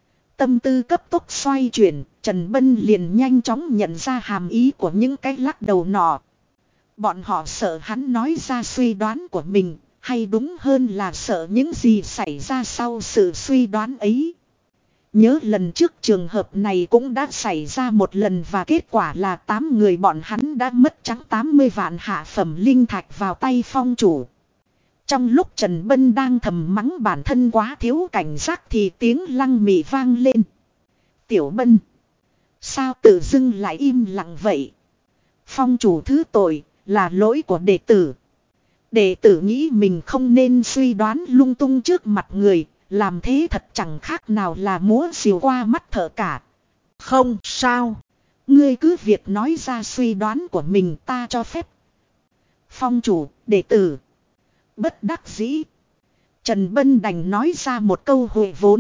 Tâm tư cấp tốc xoay chuyển, Trần Bân liền nhanh chóng nhận ra hàm ý của những cái lắc đầu nọ. Bọn họ sợ hắn nói ra suy đoán của mình, hay đúng hơn là sợ những gì xảy ra sau sự suy đoán ấy. Nhớ lần trước trường hợp này cũng đã xảy ra một lần và kết quả là tám người bọn hắn đã mất trắng tám mươi vạn hạ phẩm linh thạch vào tay phong chủ. Trong lúc Trần Bân đang thầm mắng bản thân quá thiếu cảnh giác thì tiếng Lăng Mị vang lên. Tiểu Bân, sao tự dưng lại im lặng vậy? Phong chủ thứ tội, là lỗi của đệ tử. Đệ tử nghĩ mình không nên suy đoán lung tung trước mặt người, làm thế thật chẳng khác nào là múa rìu qua mắt thợ cả.
Không sao.
Ngươi cứ việc nói ra suy đoán của mình, ta cho phép. Phong chủ, đệ tử. Bất đắc dĩ, Trần Bân đành nói ra một câu huề vốn.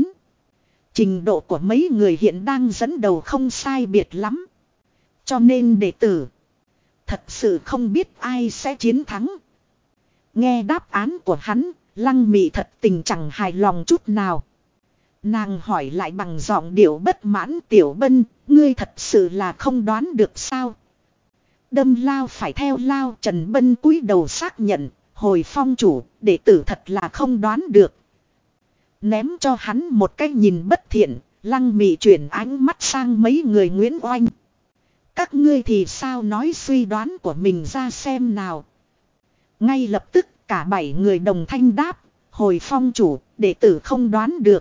Trình độ của mấy người hiện đang dẫn đầu không sai biệt lắm. Cho nên đệ tử thật sự không biết ai sẽ chiến thắng. Nghe đáp án của hắn, Lăng Mị thật tình chẳng hài lòng chút nào. Nàng hỏi lại bằng giọng điệu bất mãn. Tiểu Bân, ngươi thật sự là không đoán được sao? Đâm lao phải theo lao. Trần Bân cúi đầu xác nhận. Hồi phong chủ, đệ tử thật là không đoán được. Ném cho hắn một cái nhìn bất thiện, Lăng Mị chuyển ánh mắt sang mấy người Nguyễn Oanh. Các ngươi thì sao, nói suy đoán của mình ra xem nào. Ngay lập tức cả bảy người đồng thanh đáp. Hồi phong chủ, đệ tử không đoán được.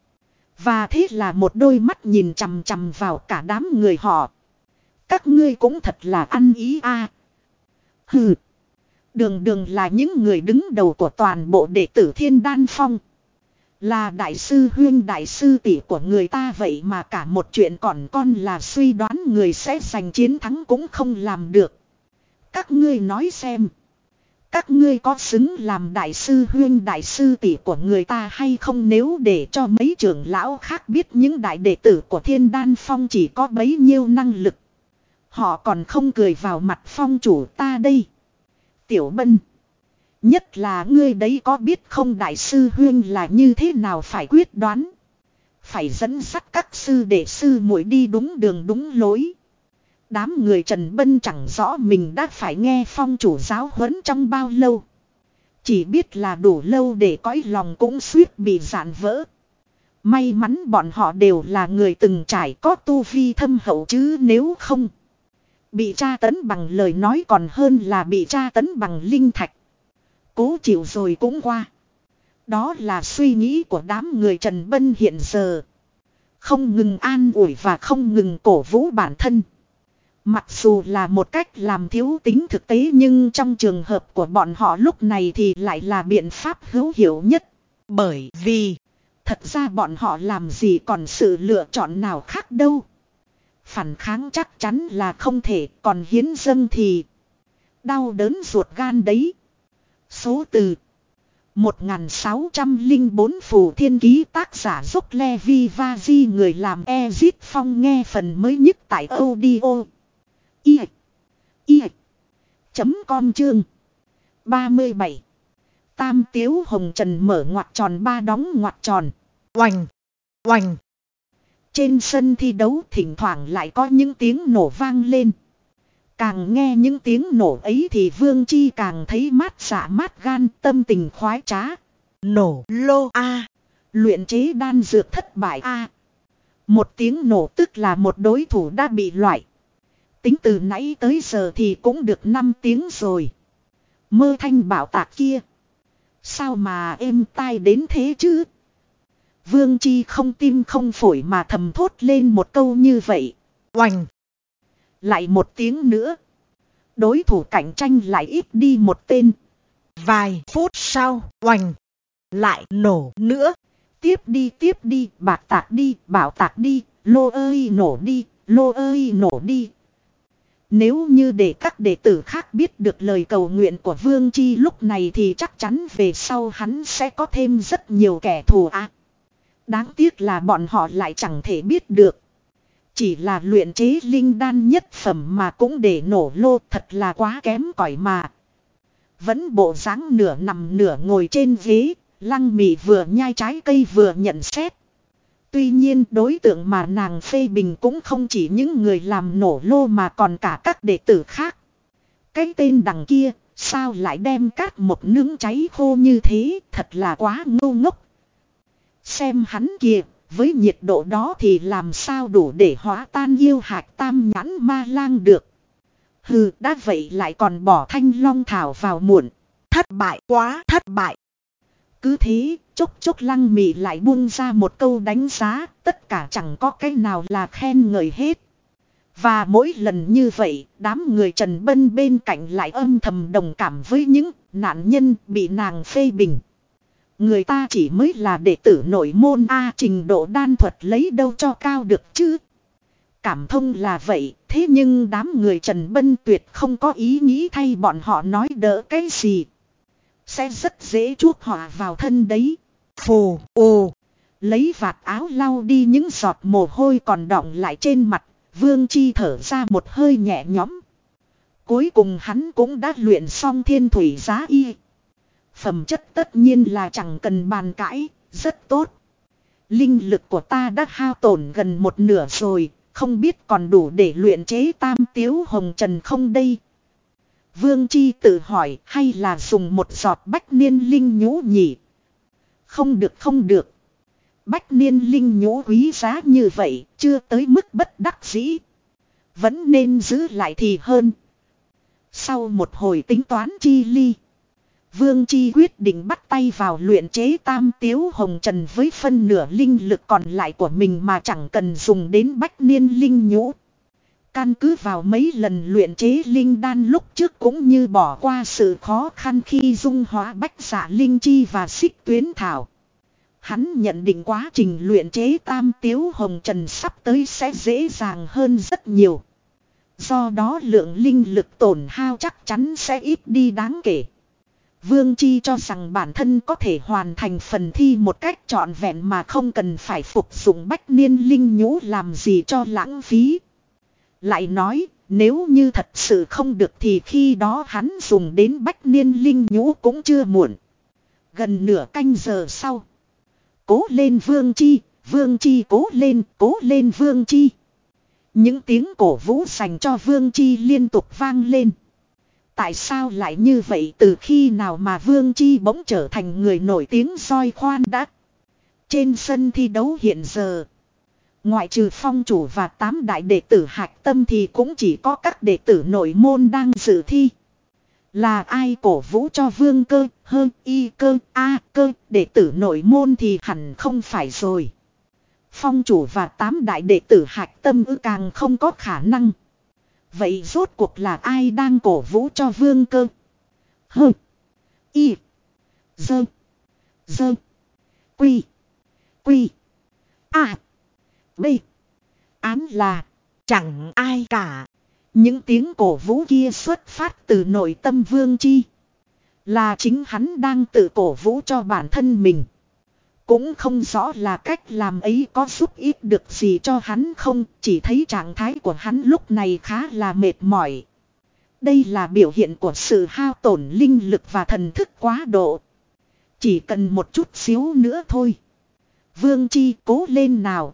Và thế là một đôi mắt nhìn chằm chằm vào cả đám người họ. Các ngươi cũng thật là ăn ý a. À. Hừ. Đường đường là những người đứng đầu của toàn bộ đệ tử Thiên Đan Phong. Là đại sư huyên đại sư tỷ của người ta, vậy mà cả một chuyện còn con là suy đoán người sẽ giành chiến thắng cũng không làm được. Các ngươi nói xem. Các ngươi có xứng làm đại sư huyên đại sư tỷ của người ta hay không? Nếu để cho mấy trưởng lão khác biết những đại đệ tử của Thiên Đan Phong chỉ có bấy nhiêu năng lực, họ còn không cười vào mặt phong chủ ta đây. Tiểu Bân, nhất là ngươi đấy, có biết không đại sư huyên là như thế nào phải quyết đoán. Phải dẫn dắt các sư đệ sư muội đi đúng đường đúng lối. Đám người Trần Bân chẳng rõ mình đã phải nghe phong chủ giáo huấn trong bao lâu. Chỉ biết là đủ lâu để cõi lòng cũng suýt bị giạn vỡ. May mắn bọn họ đều là người từng trải, có tu vi thâm hậu, chứ nếu không, bị tra tấn bằng lời nói còn hơn là bị tra tấn bằng linh thạch. Cố chịu rồi cũng qua. Đó là suy nghĩ của đám người Trần Bân hiện giờ. Không ngừng an ủi và không ngừng cổ vũ bản thân. Mặc dù là một cách làm thiếu tính thực tế, nhưng trong trường hợp của bọn họ lúc này thì lại là biện pháp hữu hiệu nhất. Bởi vì thật ra bọn họ làm gì còn sự lựa chọn nào khác đâu. Phản kháng chắc chắn là không thể, còn hiến dâng thì đau đớn ruột gan đấy. Số từ một nghìn sáu trăm lẻ bốn Phù Thiên Ký, tác giả Dốc Le Vi Va Di, người làm Ezit Phong, nghe phần mới nhất tại audio i i chấm com chương ba mươi bảy. Tam Tiếu Hồng Trần mở ngoặc tròn ba đóng ngoặc tròn.
Oành, oành.
Trên sân thi đấu thỉnh thoảng lại có những tiếng nổ vang lên. Càng nghe những tiếng nổ ấy thì Vương Chi càng thấy mát dạ mát gan, tâm tình khoái trá.
Nổ lô a.
Luyện chế đan dược thất bại a. Một tiếng nổ tức là một đối thủ đã bị loại. Tính từ nãy tới giờ thì cũng được năm tiếng rồi. Mơ thanh bảo tạc kia. Sao mà êm tai đến thế chứ? Vương Chi không tim không phổi mà thầm thốt lên một câu như vậy.
Oành.
Lại một tiếng nữa. Đối thủ cạnh tranh lại ít đi một tên.
Vài phút sau, oành. Lại nổ nữa.
Tiếp đi tiếp đi, bạc tạc đi, bảo tạc đi, lô ơi nổ đi, lô ơi nổ đi. Nếu như để các đệ tử khác biết được lời cầu nguyện của Vương Chi lúc này thì chắc chắn về sau hắn sẽ có thêm rất nhiều kẻ thù ác. Đáng tiếc là bọn họ lại chẳng thể biết được. Chỉ là luyện chế linh đan nhất phẩm mà cũng để nổ lô thật là quá kém cỏi mà. Vẫn bộ dáng nửa nằm nửa ngồi trên ghế, Lăng Mị vừa nhai trái cây vừa nhận xét. Tuy nhiên đối tượng mà nàng phê bình cũng không chỉ những người làm nổ lô mà còn cả các đệ tử khác. Cái tên đằng kia, sao lại đem cát một nướng cháy khô như thế, thật là quá ngu ngốc. Xem hắn kìa, với nhiệt độ đó thì làm sao đủ để hóa tan yêu hạch tam nhãn ma lang được. Hừ, đã vậy lại còn bỏ thanh long thảo vào muộn.
Thất bại quá, thất bại.
Cứ thế, chốc chốc Lăng Mị lại buông ra một câu đánh giá, tất cả chẳng có cái nào là khen ngợi hết. Và mỗi lần như vậy, đám người Trần Bân bên cạnh lại âm thầm đồng cảm với những nạn nhân bị nàng phê bình. Người ta chỉ mới là đệ tử nội môn A, trình độ đan thuật lấy đâu cho cao được chứ. Cảm thông là vậy, thế nhưng đám người Trần Bân tuyệt không có ý nghĩ thay bọn họ nói đỡ cái gì. Sẽ rất dễ chuốc họa vào thân đấy.
Phù, ồ.
Lấy vạt áo lau đi những giọt mồ hôi còn đọng lại trên mặt, Vương Chi thở ra một hơi nhẹ nhõm. Cuối cùng hắn cũng đã luyện xong thiên thủy giá y. Phẩm chất tất nhiên là chẳng cần bàn cãi, rất tốt. Linh lực của ta đã hao tổn gần một nửa rồi, không biết còn đủ để luyện chế tam tiếu hồng trần không đây. Vương Chi tự hỏi hay là dùng một giọt bách niên linh nhũ nhỉ? Không được không được. Bách niên linh nhũ quý giá như vậy, chưa tới mức bất đắc dĩ. Vẫn nên giữ lại thì hơn. Sau một hồi tính toán chi ly, Vương Chi quyết định bắt tay vào luyện chế tam tiếu hồng trần với phân nửa linh lực còn lại của mình mà chẳng cần dùng đến bách niên linh nhũ. Căn cứ vào mấy lần luyện chế linh đan lúc trước cũng như bỏ qua sự khó khăn khi dung hóa bách dạ linh chi và xích tuyến thảo. Hắn nhận định quá trình luyện chế tam tiếu hồng trần sắp tới sẽ dễ dàng hơn rất nhiều. Do đó lượng linh lực tổn hao chắc chắn sẽ ít đi đáng kể. Vương Chi cho rằng bản thân có thể hoàn thành phần thi một cách trọn vẹn mà không cần phải phục dụng bách niên linh nhũ làm gì cho lãng phí. Lại nói, nếu như thật sự không được thì khi đó hắn dùng đến bách niên linh nhũ cũng chưa muộn. Gần nửa canh giờ sau. Cố lên Vương Chi, Vương Chi cố lên, cố lên Vương Chi. Những tiếng cổ vũ dành cho Vương Chi liên tục vang lên. Tại sao lại như vậy, từ khi nào mà Vương Chi bỗng trở thành người nổi tiếng roi khoan đắt. Trên sân thi đấu hiện giờ, ngoại trừ phong chủ và tám đại đệ tử hạch tâm thì cũng chỉ có các đệ tử nội môn đang dự thi. Là ai cổ vũ cho Vương Cơ, Hơn, Y Cơ, A Cơ, đệ tử nội môn thì hẳn không phải rồi. Phong chủ và tám đại đệ tử hạch tâm ư càng không có khả năng. Vậy rốt cuộc là ai đang cổ vũ cho Vương Cơ, Hơn, Y, Dơ, Dơ, Quy, Quy, A, B. Án là
Chẳng ai cả.
những tiếng cổ vũ kia xuất phát từ nội tâm Vương Chi. Là chính hắn đang tự cổ vũ cho bản thân mình. Cũng không rõ là cách làm ấy có giúp ích được gì cho hắn không, chỉ thấy trạng thái của hắn lúc này khá là mệt mỏi. Đây là biểu hiện của sự hao tổn linh lực và thần thức quá độ. Chỉ cần một chút xíu nữa thôi. Vương Chi cố lên nào.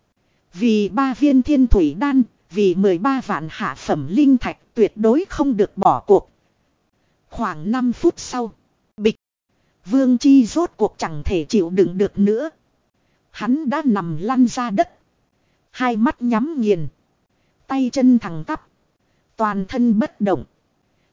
Vì ba viên thiên thủy đan, vì mười ba vạn hạ phẩm linh thạch tuyệt đối không được bỏ cuộc. Khoảng năm phút sau. Bịch. Vương Chi rốt cuộc chẳng thể chịu đựng được nữa. Hắn đã nằm lăn ra đất. Hai mắt nhắm nghiền. Tay chân thẳng tắp. Toàn thân bất động.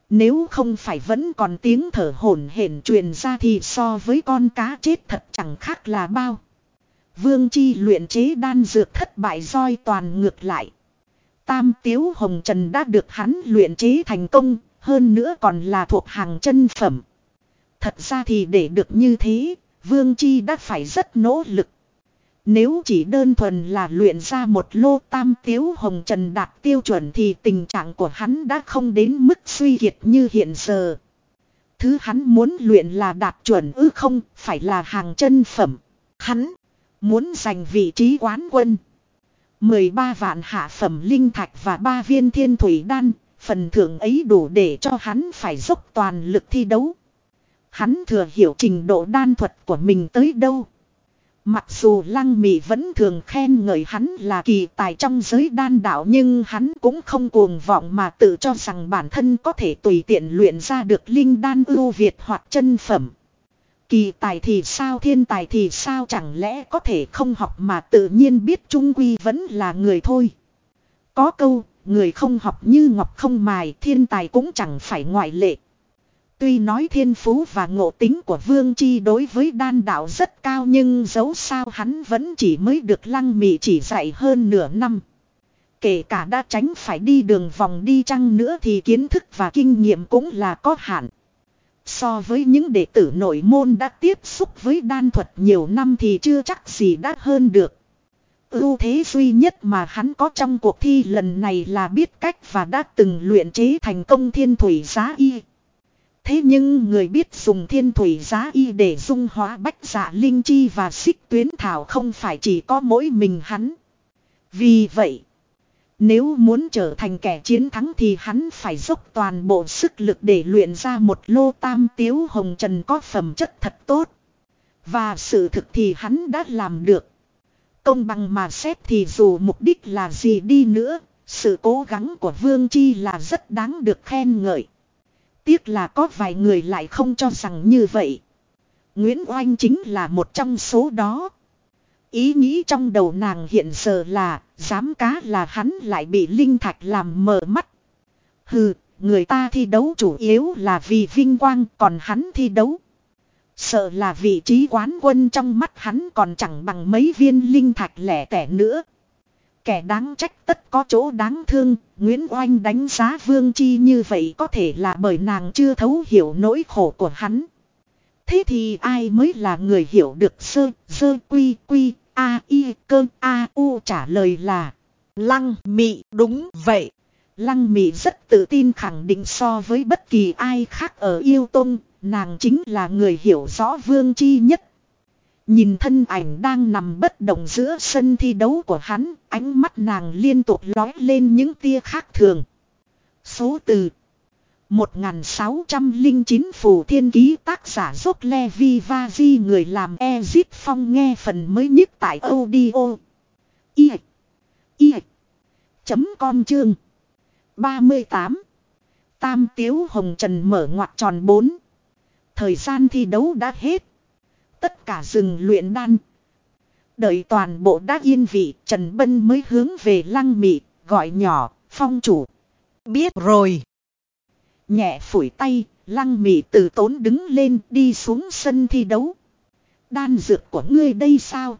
Nếu không phải vẫn còn tiếng thở hổn hển truyền ra thì so với con cá chết thật chẳng khác là bao. Vương Chi luyện chế đan dược thất bại roi toàn ngược lại. Tam Tiếu Hồng Trần đã được hắn luyện chế thành công, hơn nữa còn là thuộc hàng chân phẩm. Thật ra thì để được như thế, Vương Chi đã phải rất nỗ lực. Nếu chỉ đơn thuần là luyện ra một lô Tam Tiếu Hồng Trần đạt tiêu chuẩn thì tình trạng của hắn đã không đến mức suy kiệt như hiện giờ. Thứ hắn muốn luyện là đạt chuẩn ư không, phải là hàng chân phẩm. Hắn muốn giành vị trí quán quân. mười ba vạn hạ phẩm linh thạch và ba viên thiên thủy đan, phần thưởng ấy đủ để cho hắn phải dốc toàn lực thi đấu. Hắn thừa hiểu trình độ đan thuật của mình tới đâu. Mặc dù Lăng Mị vẫn thường khen ngợi hắn là kỳ tài trong giới đan đạo, nhưng hắn cũng không cuồng vọng mà tự cho rằng bản thân có thể tùy tiện luyện ra được linh đan ưu việt hoặc chân phẩm. Kỳ tài thì sao, thiên tài thì sao, chẳng lẽ có thể không học mà tự nhiên biết, chung quy vẫn là người thôi. Có câu, người không học như ngọc không mài, thiên tài cũng chẳng phải ngoại lệ. Tuy nói thiên phú và ngộ tính của Vương Chi đối với đan đạo rất cao, nhưng dẫu sao hắn vẫn chỉ mới được Lăng Mị chỉ dạy hơn nửa năm. Kể cả đã tránh phải đi đường vòng đi chăng nữa thì kiến thức và kinh nghiệm cũng là có hạn. So với những đệ tử nội môn đã tiếp xúc với đan thuật nhiều năm thì chưa chắc gì đã hơn được. Ưu thế duy nhất mà hắn có trong cuộc thi lần này là biết cách và đã từng luyện chế thành công thiên thủy giá y. Thế nhưng người biết dùng thiên thủy giá y để dung hóa bách dạ linh chi và xích tuyến thảo không phải chỉ có mỗi mình hắn. Vì vậy, nếu muốn trở thành kẻ chiến thắng thì hắn phải dốc toàn bộ sức lực để luyện ra một lô Tam Tiếu Hồng Trần có phẩm chất thật tốt. Và sự thực thì hắn đã làm được. Công bằng mà xét thì dù mục đích là gì đi nữa, sự cố gắng của Vương Chi là rất đáng được khen ngợi. Tiếc là có vài người lại không cho rằng như vậy. Nguyễn Oanh chính là một trong số đó. Ý nghĩ trong đầu nàng hiện giờ là, dám cá là hắn lại bị linh thạch làm mờ mắt. Hừ, người ta thi đấu chủ yếu là vì vinh quang, còn hắn thi đấu. Sợ là vị trí quán quân trong mắt hắn còn chẳng bằng mấy viên linh thạch lẻ tẻ nữa. Kẻ đáng trách tất có chỗ đáng thương, Nguyễn Oanh đánh giá Vương Chi như vậy có thể là bởi nàng chưa thấu hiểu nỗi khổ của hắn. Thế thì ai mới là người hiểu được sơ, sơ quy quy, a y cơ a u? Trả lời là Lăng Mị. Đúng vậy. Lăng Mị rất tự tin khẳng định so với bất kỳ ai khác ở Yêu Tông, nàng chính là người hiểu rõ Vương Chi nhất. Nhìn thân ảnh đang nằm bất động giữa sân thi đấu của hắn, ánh mắt nàng liên tục lói lên những tia khác thường. Số từ một nghìn sáu trăm lẻ chín Phù Thiên Ký, tác giả Dốc Levi Vazi, người làm Ezit Phong, nghe phần mới nhất tại audio i i chấm com chương ba mươi tám. Tam Tiếu Hồng Trần mở ngoặc tròn bốn. Thời gian thi đấu đã hết. Tất cả dừng luyện đan. Đợi toàn bộ đã yên vị, Trần Bân mới hướng về Lăng Mị, gọi nhỏ, Phong chủ. Biết rồi. Nhẹ phủi tay, Lăng Mị từ tốn đứng lên đi xuống sân thi đấu. Đan dược của ngươi đây sao?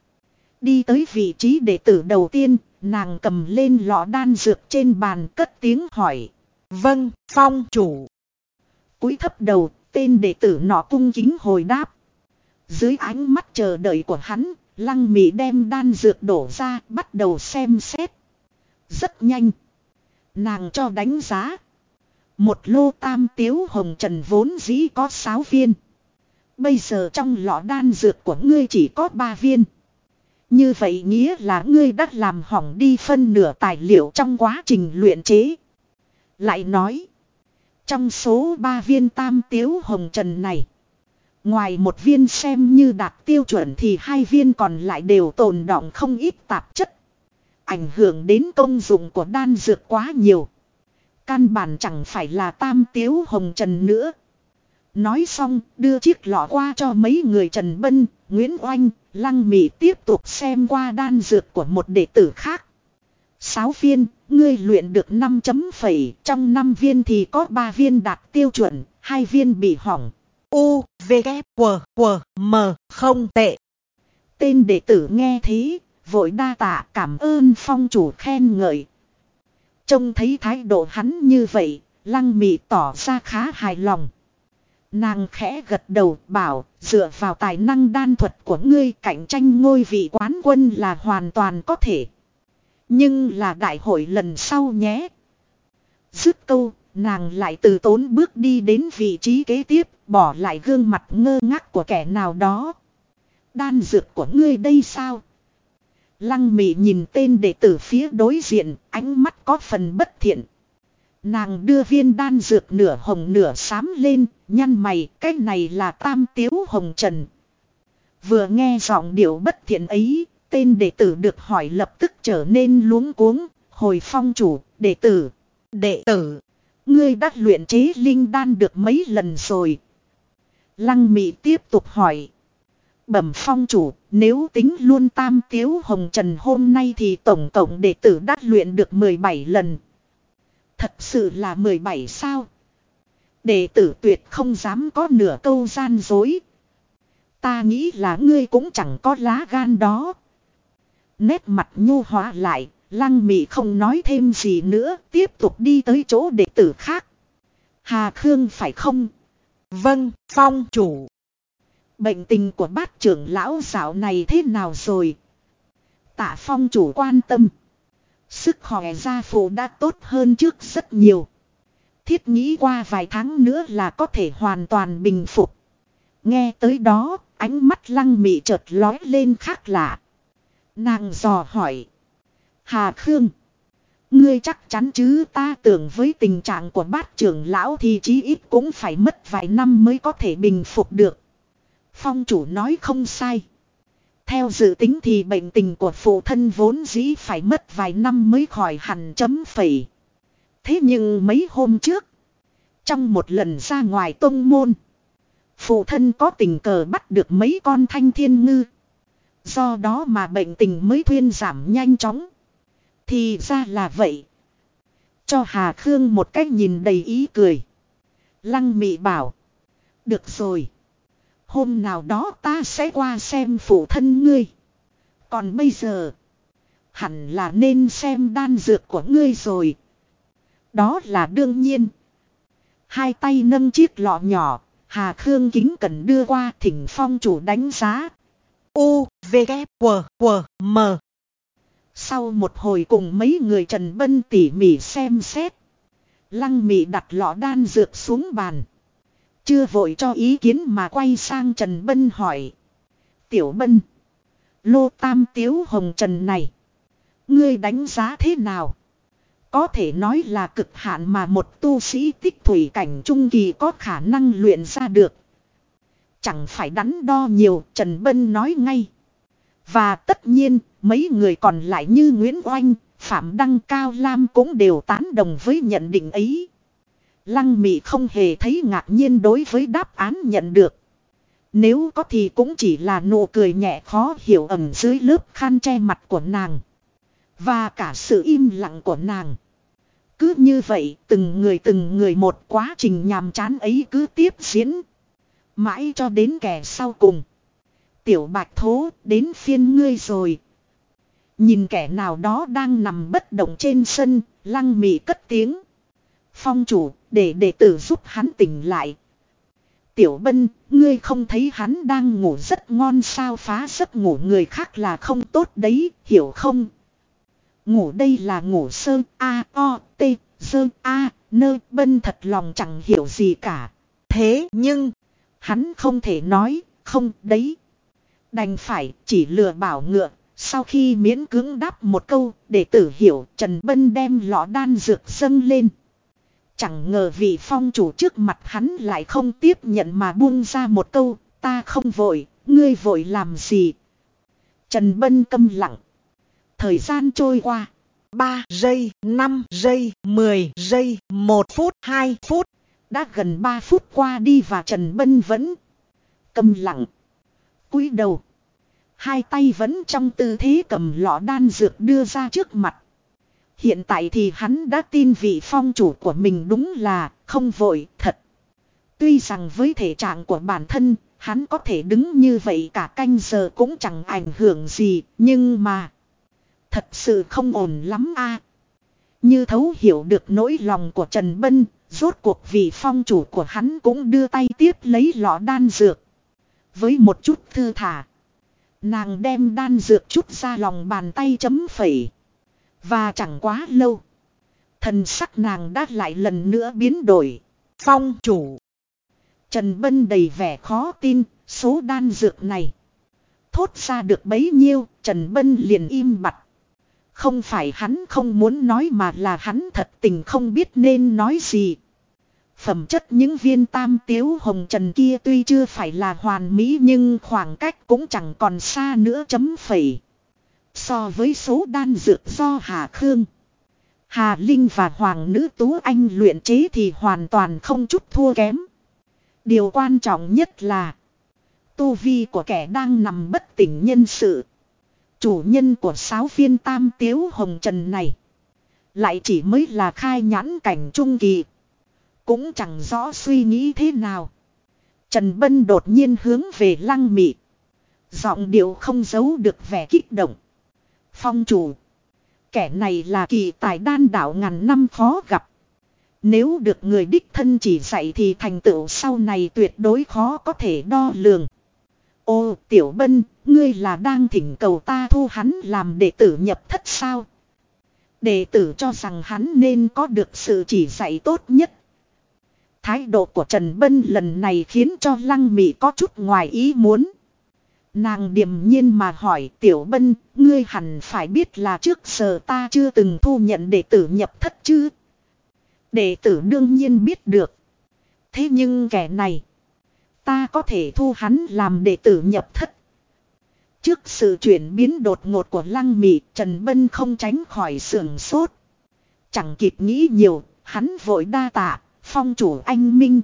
Đi tới vị trí đệ tử đầu tiên, nàng cầm lên lọ đan dược trên bàn cất tiếng hỏi. Vâng, Phong chủ. Cúi thấp đầu, tên đệ tử nọ cung kính hồi đáp. Dưới ánh mắt chờ đợi của hắn, Lăng Mị đem đan dược đổ ra, bắt đầu xem xét. Rất nhanh. Nàng cho đánh giá. Một lô Tam Tiếu Hồng Trần vốn dĩ có sáu viên. Bây giờ trong lọ đan dược của ngươi chỉ có ba viên. Như vậy nghĩa là ngươi đã làm hỏng đi phân nửa tài liệu trong quá trình luyện chế. Lại nói, trong số ba viên Tam Tiếu Hồng Trần này, ngoài một viên xem như đạt tiêu chuẩn thì hai viên còn lại đều tồn đọng không ít tạp chất. Ảnh hưởng đến công dụng của đan dược quá nhiều. Căn bản chẳng phải là Tam Tiếu Hồng Trần nữa. Nói xong, đưa chiếc lọ qua cho mấy người Trần Bân, Nguyễn Oanh, Lăng Mị tiếp tục xem qua đan dược của một đệ tử khác. Sáu viên, ngươi luyện được năm chấm phẩy, trong năm viên thì có ba viên đạt tiêu chuẩn, hai viên bị hỏng.
U, V, K, W, W, M, không tệ.
Tên đệ tử nghe thế, vội đa tạ cảm ơn phong chủ khen ngợi. Trông thấy thái độ hắn như vậy, Lăng Mị tỏ ra khá hài lòng. Nàng khẽ gật đầu bảo, dựa vào tài năng đan thuật của ngươi cạnh tranh ngôi vị quán quân là hoàn toàn có thể. Nhưng là đại hội lần sau nhé. Dứt câu, nàng lại từ tốn bước đi đến vị trí kế tiếp, bỏ lại gương mặt ngơ ngác của kẻ nào đó. Đan dược của ngươi đây sao? Lăng Mị nhìn tên đệ tử phía đối diện, ánh mắt có phần bất thiện. Nàng đưa viên đan dược nửa hồng nửa xám lên, nhăn mày, cái này là tam tiếu hồng trần. Vừa nghe giọng điệu bất thiện ấy, tên đệ tử được hỏi lập tức trở nên luống cuống, hồi phong chủ, đệ tử.
Đệ tử,
Ngươi đã luyện chế linh đan được mấy lần rồi? Lăng Mị tiếp tục hỏi. Bẩm phong chủ, nếu tính luôn tam tiếu hồng trần hôm nay thì tổng cộng đệ tử đã luyện được mười bảy lần. Thật sự là mười bảy sao? Đệ tử tuyệt không dám có nửa câu gian dối. Ta nghĩ là ngươi cũng chẳng có lá gan đó. Nét mặt nhu hóa lại, Lăng Mị không nói thêm gì nữa, tiếp tục đi tới chỗ đệ tử khác. Hà Khương phải không?
vâng, phong chủ.
Bệnh tình của bát trưởng lão dạo này thế nào rồi? Tạ phong chủ quan tâm. Sức khỏe gia phụ đã tốt hơn trước rất nhiều. Thiết nghĩ qua vài tháng nữa là có thể hoàn toàn bình phục. Nghe tới đó, ánh mắt Lăng Mị chợt lói lên khác lạ. Nàng dò hỏi. Hà Khương, ngươi chắc chắn chứ? Ta tưởng với tình trạng của bát trưởng lão thì chí ít cũng phải mất vài năm mới có thể bình phục được. Phong chủ nói không sai. Theo dự tính thì bệnh tình của phụ thân vốn dĩ phải mất vài năm mới khỏi hẳn chấm phẩy. Thế nhưng mấy hôm trước, trong một lần ra ngoài tông môn, phụ thân có tình cờ bắt được mấy con thanh thiên ngư. Do đó mà bệnh tình mới thuyên giảm nhanh chóng. Thì ra là vậy. Cho Hà Khương một cách nhìn đầy ý cười. Lăng Mị bảo. Được rồi. Hôm nào đó ta sẽ qua xem phụ thân ngươi. Còn bây giờ, hẳn là nên xem đan dược của ngươi rồi. Đó là đương nhiên. Hai tay nâng chiếc lọ nhỏ, Hà Khương kính cẩn đưa qua thỉnh phong chủ đánh giá.
U, V, K, W, W, M.
Sau một hồi cùng mấy người Trần Bân tỉ mỉ xem xét, Lăng Mị đặt lọ đan dược xuống bàn. Chưa vội cho ý kiến mà quay sang Trần Bân hỏi. Tiểu Bân, lô tam tiếu hồng trần này, ngươi đánh giá thế nào? Có thể nói là cực hạn mà một tu sĩ tích thủy cảnh trung kỳ có khả năng luyện ra được. Chẳng phải đắn đo nhiều, Trần Bân nói ngay. Và tất nhiên, mấy người còn lại như Nguyễn Oanh, Phạm Đăng, Cao Lam cũng đều tán đồng với nhận định ấy. Lăng Mị không hề thấy ngạc nhiên đối với đáp án nhận được. Nếu có thì cũng chỉ là nụ cười nhẹ khó hiểu ẩn dưới lớp khăn che mặt của nàng. Và cả sự im lặng của nàng. Cứ như vậy, từng người từng người một quá trình nhàm chán ấy cứ tiếp diễn. Mãi cho đến kẻ sau cùng. Tiểu Bạch Thố, đến phiên ngươi rồi. Nhìn kẻ nào đó đang nằm bất động trên sân, Lăng Mị cất tiếng. Phong chủ, để đệ tử giúp hắn tỉnh lại. Tiểu Bân, ngươi không thấy hắn đang ngủ rất ngon sao? Phá giấc ngủ người khác là không tốt đấy, hiểu không? Ngủ đây là ngủ sơ, a, o, t, dơ, a, nơ. Bân thật lòng chẳng hiểu gì cả.
Thế nhưng,
hắn không thể nói, không đấy. Đành phải chỉ lừa bảo ngựa. Sau khi miễn cưỡng đáp một câu, đệ tử hiểu, Trần Bân đem lọ đan dược dâng lên. Chẳng ngờ vị phong chủ trước mặt hắn lại không tiếp nhận mà buông ra một câu, ta không vội, ngươi vội làm gì? Trần Bân câm lặng. Thời gian trôi qua.
ba giây, năm giây, mười giây, một phút, hai phút.
Đã gần ba phút qua đi và Trần Bân vẫn câm lặng. Cúi đầu. Hai tay vẫn trong tư thế cầm lọ đan dược đưa ra trước mặt. Hiện tại thì hắn đã tin vị phong chủ của mình đúng là không vội thật. Tuy rằng với thể trạng của bản thân, hắn có thể đứng như vậy cả canh giờ cũng chẳng ảnh hưởng gì, nhưng mà thật sự không ổn lắm a. Như thấu hiểu được nỗi lòng của Trần Bân, rốt cuộc vị phong chủ của hắn cũng đưa tay tiếp lấy lọ đan dược. Với một chút thư thả, nàng đem đan dược chút ra lòng bàn tay chấm phẩy. Và chẳng quá lâu, thần sắc nàng đã lại lần nữa biến đổi.
Phong chủ.
Trần Bân đầy vẻ khó tin, số đan dược này. Thốt ra được bấy nhiêu, Trần Bân liền im bặt. Không phải hắn không muốn nói mà là hắn thật tình không biết nên nói gì. Phẩm chất những viên tam tiếu hồng trần kia tuy chưa phải là hoàn mỹ nhưng khoảng cách cũng chẳng còn xa nữa chấm phẩy. So với số đan dược do Hà Khương, Hà Linh và Hoàng Nữ Tú Anh luyện chế thì hoàn toàn không chút thua kém. Điều quan trọng nhất là tu vi của kẻ đang nằm bất tỉnh nhân sự, chủ nhân của sáu viên tam tiếu hồng trần này, lại chỉ mới là khai nhãn cảnh trung kỳ. Cũng chẳng rõ suy nghĩ thế nào, Trần Bân đột nhiên hướng về Lăng Mị, giọng điệu không giấu được vẻ kích động. Phong chủ, kẻ này là kỳ tài đan đạo ngàn năm khó gặp. Nếu được người đích thân chỉ dạy thì thành tựu sau này tuyệt đối khó có thể đo lường. Ô Tiểu Bân, ngươi là đang thỉnh cầu ta thu hắn làm đệ tử nhập thất sao? Đệ tử cho rằng hắn nên có được sự chỉ dạy tốt nhất. Thái độ của Trần Bân lần này khiến cho Lăng Mị có chút ngoài ý muốn. Nàng điềm nhiên mà hỏi Tiểu Bân, ngươi hẳn phải biết là trước giờ ta chưa từng thu nhận đệ tử nhập thất chứ? Đệ tử đương nhiên biết được. Thế nhưng kẻ này, ta có thể thu hắn làm đệ tử nhập thất. Trước sự chuyển biến đột ngột của Lăng Mị, Trần Bân không tránh khỏi sưởng sốt. Chẳng kịp nghĩ nhiều, hắn vội đa tạ, phong chủ anh minh.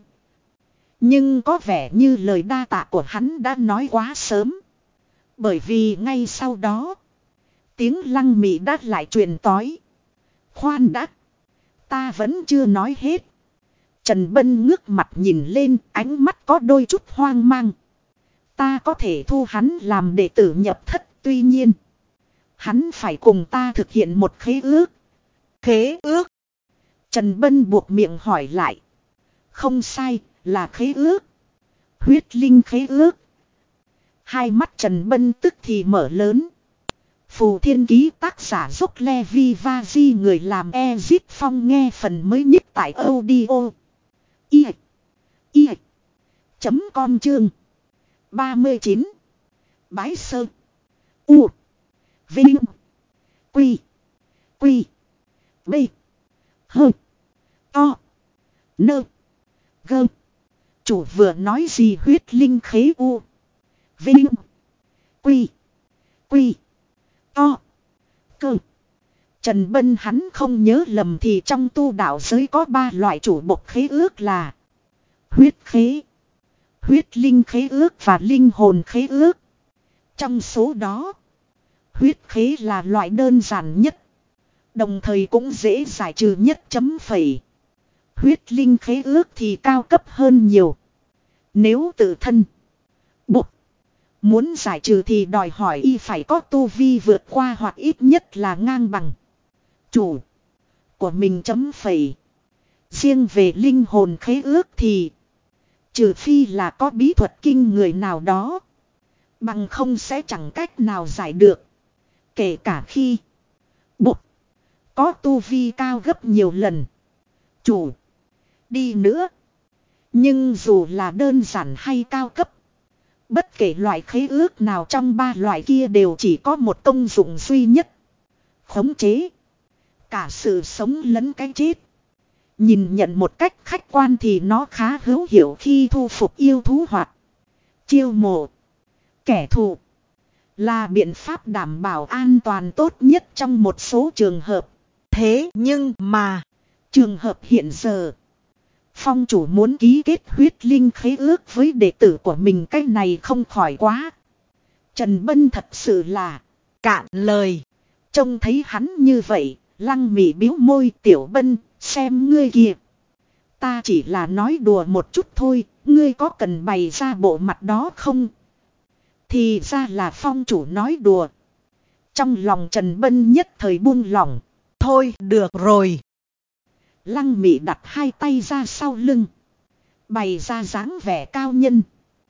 Nhưng có vẻ như lời đa tạ của hắn đã nói quá sớm. Bởi vì ngay sau đó, tiếng Lăng Mị đã lại truyền tói. Khoan đã, ta vẫn chưa nói hết. Trần Bân ngước mặt nhìn lên, ánh mắt có đôi chút hoang mang. Ta có thể thu hắn làm đệ tử nhập thất, tuy nhiên hắn phải cùng ta thực hiện một khế ước. Khế ước? Trần Bân buộc miệng hỏi lại. Không sai, là khế ước. Huyết linh khế ước. Hai mắt Trần Bân tức thì mở lớn. Phù Thiên Ký tác giả Dốc Levi Vaji người làm Ezip Phong nghe phần mới nhất tại audio. I. I. Chấm com chương. ba mươi chín. Bái sơ. U. Vinh. Quy. Quy. B. Hơ. To. Nơ. Gơ. Chủ vừa nói gì huyết linh khế u. Vinh. Quy. Quy. To. Cơ. Trần Bân hắn không nhớ lầm thì trong tu đạo giới có ba loại chủ bộc khế ước là huyết khế, huyết linh khế ước và linh hồn khế ước. Trong số đó, huyết khế là loại đơn giản nhất, đồng thời cũng dễ giải trừ nhất chấm phẩy. Huyết linh khế ước thì cao cấp hơn nhiều. Nếu tự thân bộc muốn giải trừ thì đòi hỏi y phải có tu vi vượt qua hoặc ít nhất là ngang bằng chủ của mình chấm phẩy. Riêng về linh hồn khế ước thì trừ phi là có bí thuật kinh người nào đó, bằng không sẽ chẳng cách nào giải được. Kể cả khi bộc có tu vi cao gấp nhiều lần chủ đi nữa. Nhưng dù là đơn giản hay cao cấp, bất kể loại khế ước nào trong ba loại kia đều chỉ có một công dụng duy nhất: khống chế cả sự sống lẫn cái chết. Nhìn nhận một cách khách quan thì nó khá hữu hiệu khi thu phục yêu thú hoặc chiêu mộ kẻ thù, là biện pháp đảm bảo an toàn tốt nhất trong một số trường hợp. Thế nhưng mà trường hợp hiện giờ, phong chủ muốn ký kết huyết linh khế ước với đệ tử của mình, cái này không khỏi quá. Trần Bân thật sự là cạn lời. Trông thấy hắn như vậy, Lăng Mị biếu môi, Tiểu Bân, xem ngươi kìa. Ta chỉ là nói đùa một chút thôi, ngươi có cần bày ra bộ mặt đó không? Thì ra là phong chủ nói đùa. Trong lòng Trần Bân nhất thời buông lỏng.
Thôi được rồi.
Lăng Mị đặt hai tay ra sau lưng. Bày ra dáng vẻ cao nhân.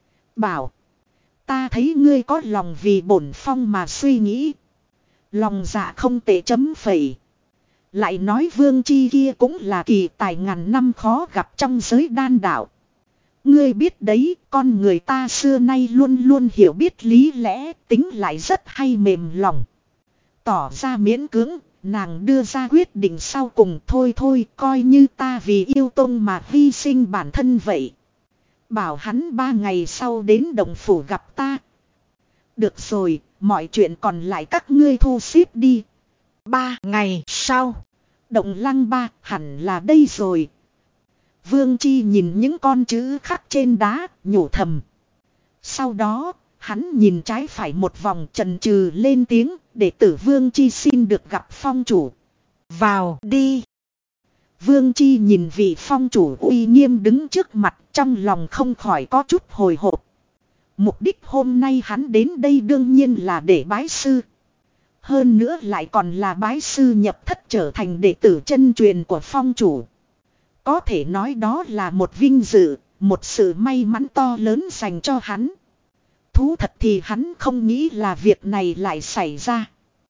Bảo. Ta thấy ngươi có lòng vì bổn phong mà suy nghĩ. Lòng dạ không tệ chấm phẩy. Lại nói Vương Chi kia cũng là kỳ tài ngàn năm khó gặp trong giới đan đạo. Ngươi biết đấy, con người ta xưa nay luôn luôn hiểu biết lý lẽ, tính lại rất hay mềm lòng. Tỏ ra miễn cưỡng, nàng đưa ra quyết định sau cùng, thôi thôi, coi như ta vì yêu tông mà hy sinh bản thân vậy. Bảo hắn ba ngày sau đến động phủ gặp ta. Được rồi, mọi chuyện còn lại các ngươi thu xếp đi.
Ba ngày sau.
Động Lăng ba hẳn là đây rồi. Vương Chi nhìn những con chữ khắc trên đá, nhủ thầm. Sau đó, hắn nhìn trái phải một vòng chần chừ lên tiếng, để tử Vương Chi xin được gặp phong chủ.
Vào đi.
Vương Chi nhìn vị phong chủ uy nghiêm đứng trước mặt, trong lòng không khỏi có chút hồi hộp. Mục đích hôm nay hắn đến đây đương nhiên là để bái sư. Hơn nữa lại còn là bái sư nhập thất trở thành đệ tử chân truyền của phong chủ. Có thể nói đó là một vinh dự, một sự may mắn to lớn dành cho hắn. Thú thật thì hắn không nghĩ là việc này lại xảy ra.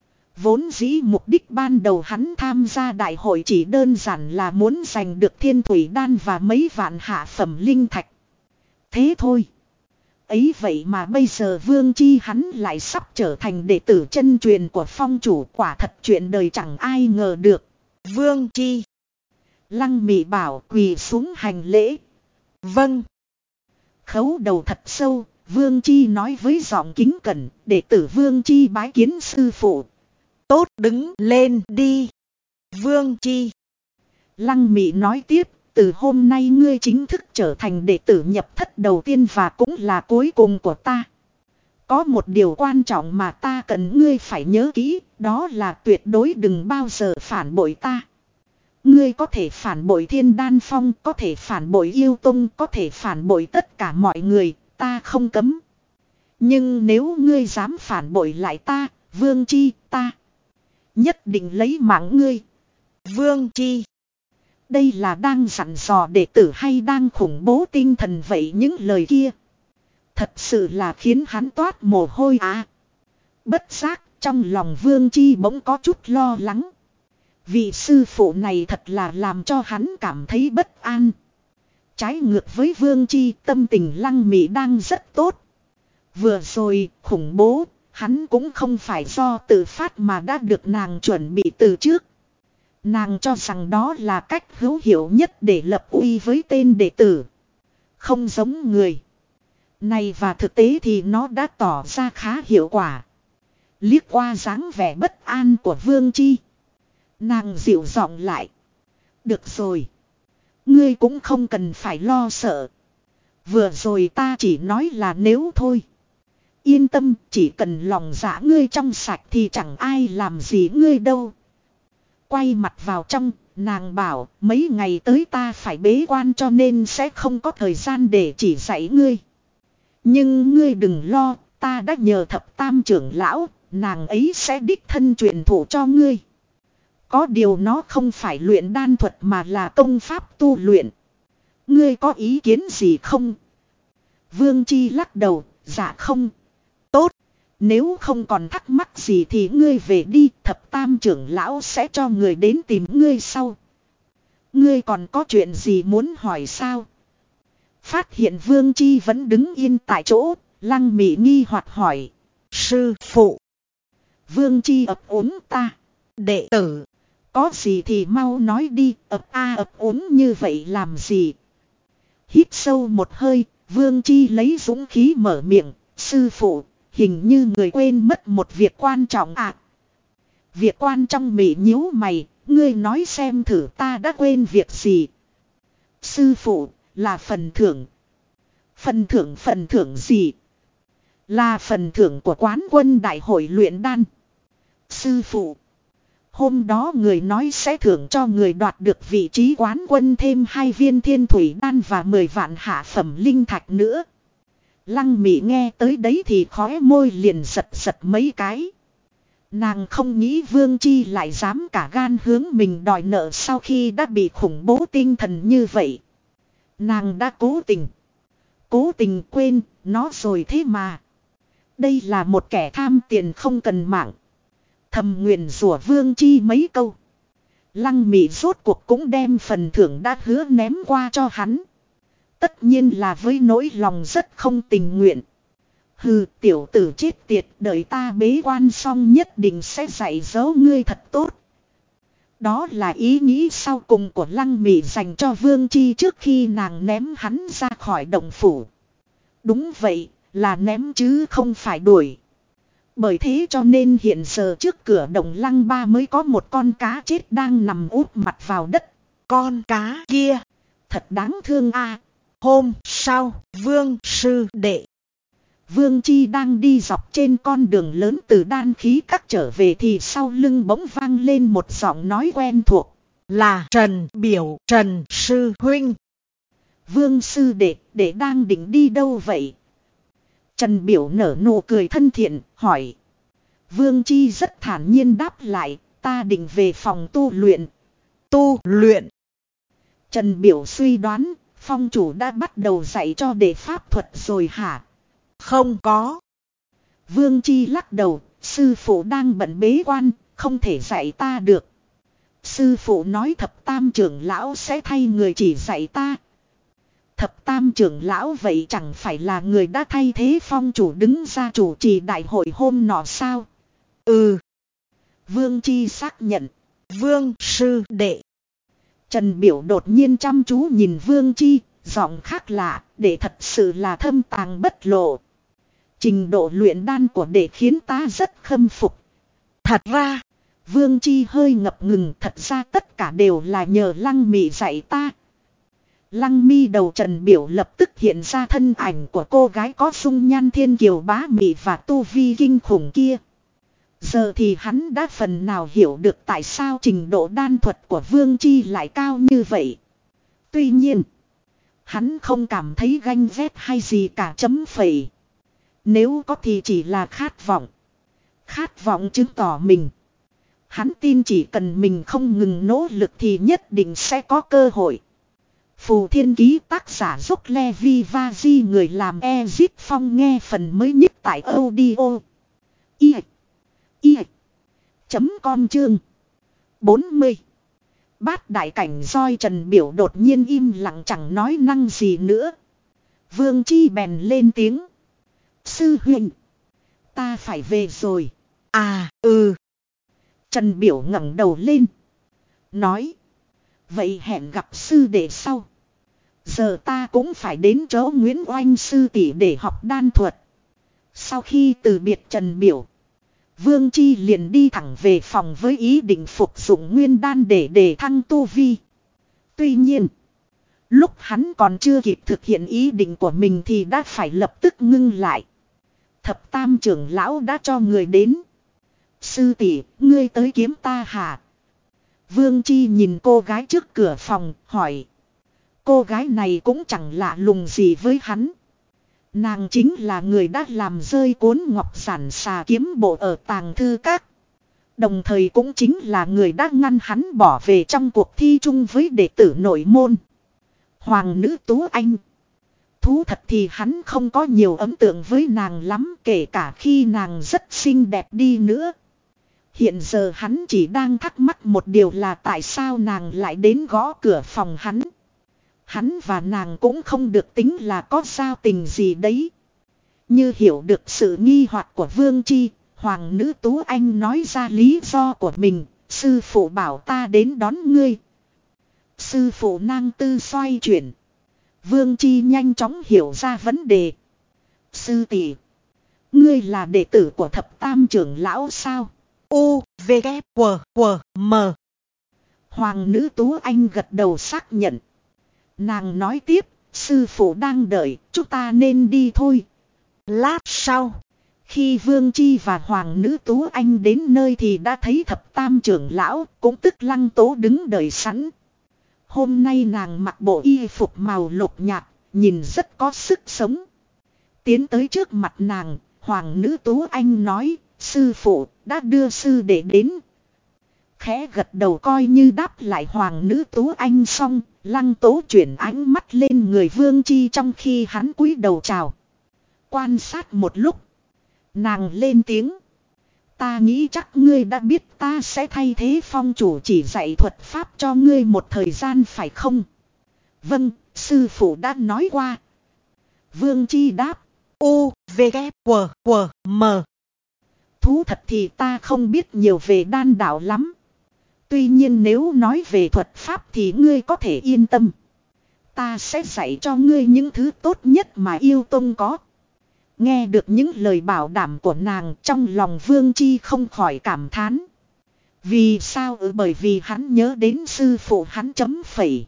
Vốn dĩ mục đích ban đầu hắn tham gia đại hội chỉ đơn giản là muốn giành được thiên thủy đan và mấy vạn hạ phẩm linh thạch. Thế thôi. Ấy vậy mà bây giờ Vương Chi hắn lại sắp trở thành đệ tử chân truyền của phong chủ, quả thật chuyện đời chẳng ai ngờ được.
Vương Chi.
Lăng Mị bảo quỳ xuống hành lễ.
Vâng.
Khấu đầu thật sâu, Vương Chi nói với giọng kính cẩn, đệ tử Vương Chi bái kiến sư phụ.
Tốt, đứng lên đi. Vương Chi.
Lăng Mị nói tiếp, từ hôm nay ngươi chính thức trở thành đệ tử nhập thất đầu tiên và cũng là cuối cùng của ta. Có một điều quan trọng mà ta cần ngươi phải nhớ kỹ, đó là tuyệt đối đừng bao giờ phản bội ta. Ngươi có thể phản bội Thiên Đan Phong, có thể phản bội Yêu Tông, có thể phản bội tất cả mọi người, ta không cấm. Nhưng nếu ngươi dám phản bội lại ta, Vương Chi, ta nhất định lấy mạng ngươi.
Vương Chi.
Đây là đang dặn dò đệ tử hay đang khủng bố tinh thần vậy những lời kia. Thật sự là khiến hắn toát mồ hôi à. Bất giác trong lòng Vương Chi bỗng có chút lo lắng. Vị sư phụ này thật là làm cho hắn cảm thấy bất an. Trái ngược với Vương Chi, tâm tình Lăng Mị đang rất tốt. Vừa rồi khủng bố, hắn cũng không phải do tự phát mà đã được nàng chuẩn bị từ trước. Nàng cho rằng đó là cách hữu hiệu nhất để lập uy với tên đệ tử. Không giống người. Này và thực tế thì nó đã tỏ ra khá hiệu quả. Liếc qua dáng vẻ bất an của Vương Chi. Nàng dịu giọng lại. Được rồi. Ngươi cũng không cần phải lo sợ. Vừa rồi ta chỉ nói là nếu thôi. Yên tâm, chỉ cần lòng dạ ngươi trong sạch thì chẳng ai làm gì ngươi đâu. Quay mặt vào trong, nàng bảo mấy ngày tới ta phải bế quan cho nên sẽ không có thời gian để chỉ dạy ngươi. Nhưng ngươi đừng lo, ta đã nhờ thập tam trưởng lão, nàng ấy sẽ đích thân truyền thụ cho ngươi. Có điều nó không phải luyện đan thuật mà là công pháp tu luyện. Ngươi có ý kiến gì không? Vương Chi lắc đầu, dạ không. Tốt, nếu không còn thắc mắc gì thì ngươi về đi, thập tam trưởng lão sẽ cho người đến tìm ngươi sau. Ngươi còn có chuyện gì muốn hỏi sao? Phát hiện Vương Chi vẫn đứng yên tại chỗ, Lăng Mị nghi hoặc hỏi. Sư phụ. Vương Chi ấp úng ta. Đệ tử. Có gì thì mau nói đi, ấp a ấp úng như vậy làm gì? Hít sâu một hơi, Vương Chi lấy dũng khí mở miệng. Sư phụ, hình như người quên mất một việc quan trọng ạ. À, việc quan trong Mị nhíu mày, ngươi nói xem thử ta đã quên việc gì? Sư phụ, là phần thưởng. Phần thưởng phần thưởng gì? Là phần thưởng của quán quân đại hội luyện đan. Sư phụ. Hôm đó người nói sẽ thưởng cho người đoạt được vị trí quán quân thêm hai viên thiên thủy đan và mười vạn hạ phẩm linh thạch nữa. Lăng Mị nghe tới đấy thì khóe môi liền giật giật mấy cái. Nàng không nghĩ Vương Chi lại dám cả gan hướng mình đòi nợ sau khi đã bị khủng bố tinh thần như vậy. Nàng đã cố tình. Cố tình quên nó rồi thế mà. Đây là một kẻ tham tiền không cần mạng. Thầm nguyền rủa Vương Chi mấy câu. Lăng Mị rốt cuộc cũng đem phần thưởng đã hứa ném qua cho hắn. Tất nhiên là với nỗi lòng rất không tình nguyện. Hừ, tiểu tử chết tiệt, đợi ta bế quan xong nhất định sẽ dạy dỗ ngươi thật tốt. Đó là ý nghĩ sau cùng của Lăng Mị dành cho Vương Chi trước khi nàng ném hắn ra khỏi động phủ. Đúng vậy, là ném chứ không phải đuổi. Bởi thế cho nên hiện giờ trước cửa động Lăng Ba mới có một con cá chết đang nằm úp mặt vào đất.
Con cá kia
thật đáng thương a.
Hôm sau, Vương sư đệ
Vương Chi đang đi dọc trên con đường lớn từ đan khí các trở về thì sau lưng bỗng vang lên một giọng nói quen thuộc.
Là Trần Biểu, Trần sư huynh.
Vương sư đệ, đệ đang định đi đâu vậy? Trần Biểu nở nụ cười thân thiện, hỏi. Vương Chi rất thản nhiên đáp lại, ta định về phòng tu luyện.
Tu luyện?
Trần Biểu suy đoán, phong chủ đã bắt đầu dạy cho đệ pháp thuật rồi hả?
Không có.
Vương Chi lắc đầu, sư phụ đang bận bế quan, không thể dạy ta được. Sư phụ nói thập tam trưởng lão sẽ thay người chỉ dạy ta. Thập tam trưởng lão vậy chẳng phải là người đã thay thế phong chủ đứng ra chủ trì đại hội hôm nọ sao?
Ừ.
Vương Chi xác nhận.
Vương sư đệ.
Trần Biểu đột nhiên chăm chú nhìn Vương Chi, giọng khác lạ, để thật sự là thâm tàng bất lộ. Trình độ luyện đan của đệ khiến ta rất khâm phục.
Thật ra,
Vương Chi hơi ngập ngừng, thật ra tất cả đều là nhờ Lăng Mị dạy ta. Lăng mi đầu Trần Biểu lập tức hiện ra thân ảnh của cô gái có dung nhan thiên kiều bá mị và tu vi kinh khủng kia. Giờ thì hắn đã phần nào hiểu được tại sao trình độ đan thuật của Vương Chi lại cao như vậy. Tuy nhiên, hắn không cảm thấy ganh ghét hay gì cả chấm phẩy. Nếu có thì chỉ là khát vọng. Khát vọng chứng tỏ mình. Hắn tin chỉ cần mình không ngừng nỗ lực thì nhất định sẽ có cơ hội. Phù Thiên Ký tác giả Dốc Levi Vaji người làm Ezip Phong nghe phần mới nhất tại audio. I. I. Chấm com chương. bốn mươi. Bát đại cảnh roi Trần Biểu đột nhiên im lặng chẳng nói năng gì nữa. Vương Chi bèn lên tiếng. Sư huynh. Ta phải về rồi.
À, ừ.
Trần Biểu ngẩng đầu lên. Nói. Vậy hẹn gặp sư đệ sau. Giờ ta cũng phải đến chỗ Nguyễn Oanh sư tỷ để học đan thuật. Sau khi từ biệt Trần Biểu, Vương Chi liền đi thẳng về phòng với ý định phục dụng nguyên đan để đề thăng tu vi. Tuy nhiên, lúc hắn còn chưa kịp thực hiện ý định của mình thì đã phải lập tức ngưng lại. Thập tam trưởng lão đã cho người đến. Sư tỷ, ngươi tới kiếm ta hả? Vương Chi nhìn cô gái trước cửa phòng, hỏi. Cô gái này cũng chẳng lạ lùng gì với hắn. Nàng chính là người đã làm rơi cuốn ngọc giản xà kiếm bộ ở tàng thư các. Đồng thời cũng chính là người đã ngăn hắn bỏ về trong cuộc thi chung với đệ tử nội môn. Hoàng nữ Tú Anh. Thú thật thì hắn không có nhiều ấn tượng với nàng lắm, kể cả khi nàng rất xinh đẹp đi nữa. Hiện giờ hắn chỉ đang thắc mắc một điều là tại sao nàng lại đến gõ cửa phòng hắn. Hắn và nàng cũng không được tính là có giao tình gì đấy. Như hiểu được sự nghi hoặc của Vương Chi, Hoàng nữ Tú Anh nói ra lý do của mình. Sư phụ bảo ta đến đón ngươi. Sư phụ nang tư xoay chuyển. Vương Chi nhanh chóng hiểu ra vấn đề. Sư tỷ, ngươi là đệ tử của thập tam trưởng lão sao?
U, V, K, W, W, M.
Hoàng nữ Tú Anh gật đầu xác nhận. Nàng nói tiếp, sư phụ đang đợi, chúng ta nên đi thôi.
Lát sau,
Khi Vương Chi và Hoàng nữ Tú Anh đến nơi thì đã thấy thập tam trưởng lão, cũng tức Lăng Tố đứng đợi sẵn. Hôm nay nàng mặc bộ y phục màu lục nhạt, nhìn rất có sức sống. Tiến tới trước mặt nàng, Hoàng nữ Tú Anh nói, sư phụ đã đưa sư đệ đến. Khẽ gật đầu coi như đáp lại Hoàng nữ Tú Anh xong, Lăng Tố chuyển ánh mắt lên người Vương Chi trong khi hắn cúi đầu chào. Quan sát một lúc, nàng lên tiếng. Ta nghĩ chắc ngươi đã biết ta sẽ thay thế Phong chủ chỉ dạy thuật pháp cho ngươi một thời gian phải không? Vâng, sư phụ đã nói qua. Vương Chi đáp.
U, V, K, W, W, M.
Thú thật thì ta không biết nhiều về đan đạo lắm. Tuy nhiên nếu nói về thuật pháp thì ngươi có thể yên tâm. Ta sẽ dạy cho ngươi những thứ tốt nhất mà yêu tông có. Nghe được những lời bảo đảm của nàng, trong lòng Vương Chi không khỏi cảm thán. Vì sao? Ừ, bởi vì hắn nhớ đến sư phụ hắn chấm phẩy.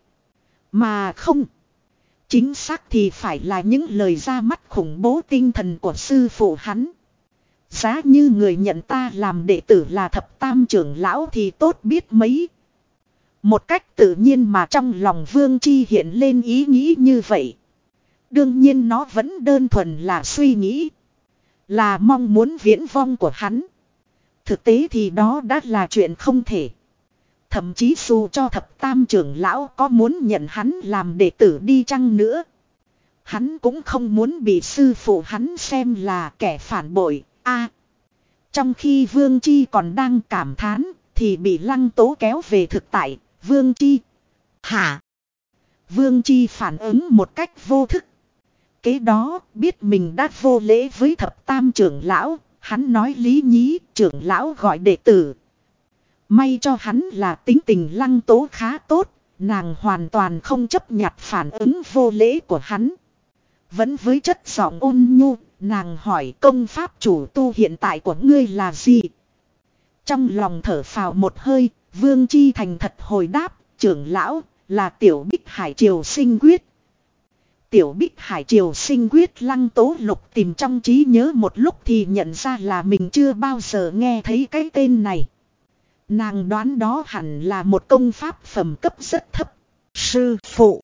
Mà không. Chính xác thì phải là những lời ra mắt khủng bố tinh thần của sư phụ hắn. Giá như người nhận ta làm đệ tử là thập tam trưởng lão thì tốt biết mấy. Một cách tự nhiên mà trong lòng Vương Chi hiện lên ý nghĩ như vậy. Đương nhiên nó vẫn đơn thuần là suy nghĩ. Là mong muốn viễn vong của hắn. Thực tế thì đó đã là chuyện không thể. Thậm chí dù cho thập tam trưởng lão có muốn nhận hắn làm đệ tử đi chăng nữa. Hắn cũng không muốn bị sư phụ hắn xem là kẻ phản bội. A. Trong khi Vương Chi còn đang cảm thán thì bị Lăng Tố kéo về thực tại. Vương Chi. Hả? Vương Chi phản ứng một cách vô thức. Kế đó biết mình đã vô lễ với thập tam trưởng lão. Hắn nói lý nhí trưởng lão gọi đệ tử. May cho hắn là tính tình Lăng Tố khá tốt. Nàng hoàn toàn không chấp nhặt phản ứng vô lễ của hắn. Vẫn với chất giọng ôn nhu. Nàng hỏi công pháp chủ tu hiện tại của ngươi là gì? Trong lòng thở phào một hơi. Vương Chi thành thật hồi đáp. Trưởng lão là Tiểu Bích Hải Triều Sinh Quyết. Tiểu Bích Hải Triều Sinh Quyết. Lăng Tố lục tìm trong trí nhớ một lúc thì nhận ra là mình chưa bao giờ nghe thấy cái tên này. Nàng đoán đó hẳn là một công pháp phẩm cấp rất thấp. Sư phụ.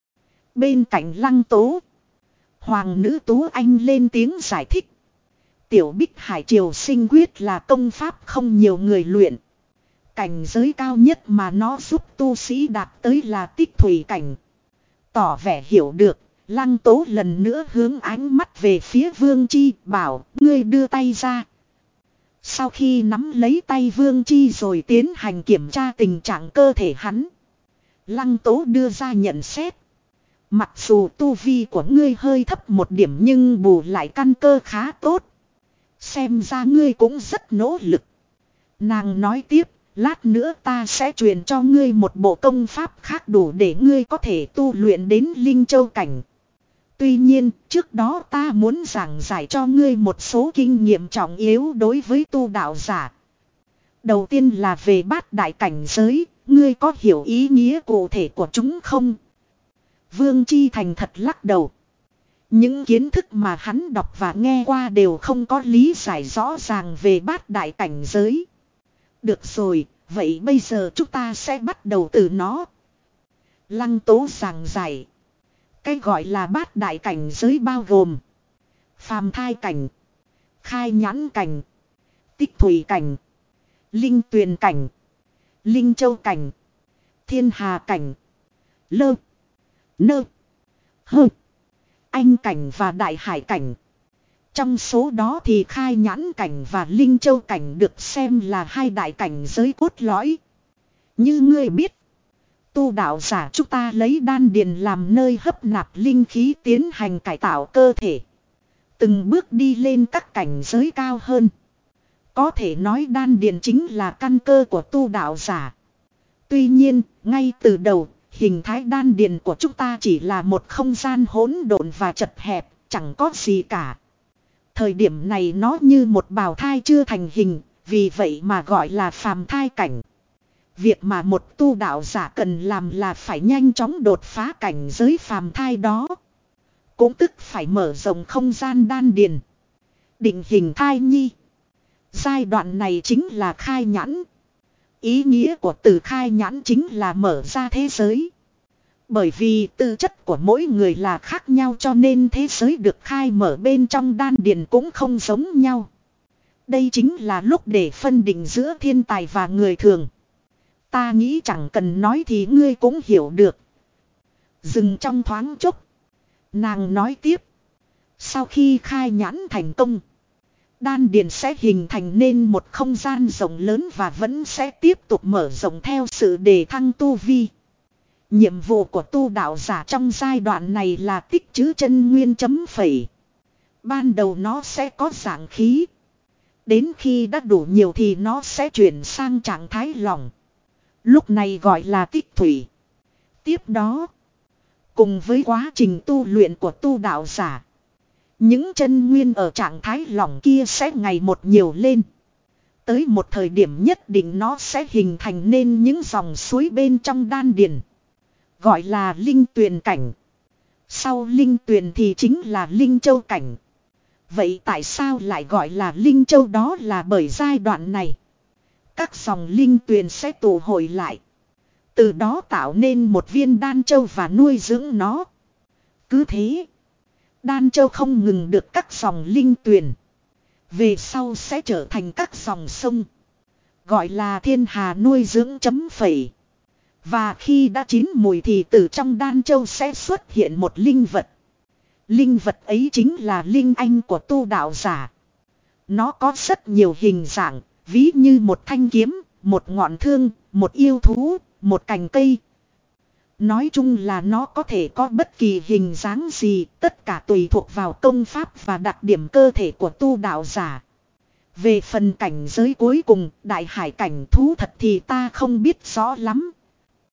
Bên cạnh Lăng Tố, Hoàng nữ Tú Anh lên tiếng giải thích. Tiểu Bích Hải Triều Sinh Quyết là công pháp không nhiều người luyện. Cảnh giới cao nhất mà nó giúp tu sĩ đạt tới là tích thủy cảnh. Tỏ vẻ hiểu được, Lăng Tố lần nữa hướng ánh mắt về phía Vương Chi, bảo ngươi đưa tay ra. Sau khi nắm lấy tay Vương Chi rồi tiến hành kiểm tra tình trạng cơ thể hắn, Lăng Tố đưa ra nhận xét. Mặc dù tu vi của ngươi hơi thấp một điểm nhưng bù lại căn cơ khá tốt. Xem ra ngươi cũng rất nỗ lực. Nàng nói tiếp, lát nữa ta sẽ truyền cho ngươi một bộ công pháp khác đủ để ngươi có thể tu luyện đến Linh Châu Cảnh. Tuy nhiên, trước đó ta muốn giảng giải cho ngươi một số kinh nghiệm trọng yếu đối với tu đạo giả. Đầu tiên là về bát đại cảnh giới, ngươi có hiểu ý nghĩa cụ thể của chúng không? Vương Chi thành thật lắc đầu. Những kiến thức mà hắn đọc và nghe qua đều không có lý giải rõ ràng về bát đại cảnh giới. Được rồi, vậy bây giờ chúng ta sẽ bắt đầu từ nó. Lăng Tố giảng giải. Cái gọi là bát đại cảnh giới bao gồm phàm thai cảnh, khai nhãn cảnh, tích thủy cảnh, linh tuyền cảnh, linh châu cảnh, thiên hà cảnh, lơ, nơ, hơ, anh cảnh và đại hải cảnh. Trong số đó thì khai nhãn cảnh và linh châu cảnh được xem là hai đại cảnh giới cốt lõi. Như ngươi biết, tu đạo giả chúng ta lấy đan điền làm nơi hấp nạp linh khí tiến hành cải tạo cơ thể. Từng bước đi lên các cảnh giới cao hơn. Có thể nói đan điền chính là căn cơ của tu đạo giả. Tuy nhiên, ngay từ đầu, hình thái đan điền của chúng ta chỉ là một không gian hỗn độn và chật hẹp, chẳng có gì cả. Thời điểm này nó như một bào thai chưa thành hình, vì vậy mà gọi là phàm thai cảnh. Việc mà một tu đạo giả cần làm là phải nhanh chóng đột phá cảnh giới phàm thai đó. Cũng tức phải mở rộng không gian đan điền. Định hình thai nhi. Giai đoạn này chính là khai nhãn. Ý nghĩa của từ khai nhãn chính là mở ra thế giới. Bởi vì tư chất của mỗi người là khác nhau cho nên thế giới được khai mở bên trong đan điền cũng không giống nhau. Đây chính là lúc để phân định giữa thiên tài và người thường. Ta nghĩ chẳng cần nói thì ngươi cũng hiểu được. Dừng trong thoáng chốc. Nàng nói tiếp. Sau khi khai nhãn thành công, đan điền sẽ hình thành nên một không gian rộng lớn và vẫn sẽ tiếp tục mở rộng theo sự đề thăng tu vi. Nhiệm vụ của tu đạo giả trong giai đoạn này là tích trữ chân nguyên chấm phẩy. Ban đầu nó sẽ có dạng khí. Đến khi đã đủ nhiều thì nó sẽ chuyển sang trạng thái lỏng. Lúc này gọi là tích thủy. Tiếp đó, cùng với quá trình tu luyện của tu đạo giả, những chân nguyên ở trạng thái lỏng kia sẽ ngày một nhiều lên. Tới một thời điểm nhất định nó sẽ hình thành nên những dòng suối bên trong đan điền. Gọi là linh tuyền cảnh. Sau linh tuyền thì chính là linh châu cảnh. Vậy tại sao lại gọi là linh châu? Đó là bởi giai đoạn này các dòng linh tuyền sẽ tụ hội lại. Từ đó tạo nên một viên đan châu và nuôi dưỡng nó. Cứ thế, đan châu không ngừng được các dòng linh tuyền. Về sau sẽ trở thành các dòng sông. Gọi là thiên hà nuôi dưỡng chấm phẩy. Và khi đã chín mùi thì từ trong đan châu sẽ xuất hiện một linh vật. Linh vật ấy chính là linh anh của tu đạo giả. Nó có rất nhiều hình dạng, ví như một thanh kiếm, một ngọn thương, một yêu thú, một cành cây. Nói chung là nó có thể có bất kỳ hình dáng gì, tất cả tùy thuộc vào công pháp và đặc điểm cơ thể của tu đạo giả. Về phần cảnh giới cuối cùng, đại hải cảnh thú thật thì ta không biết rõ lắm,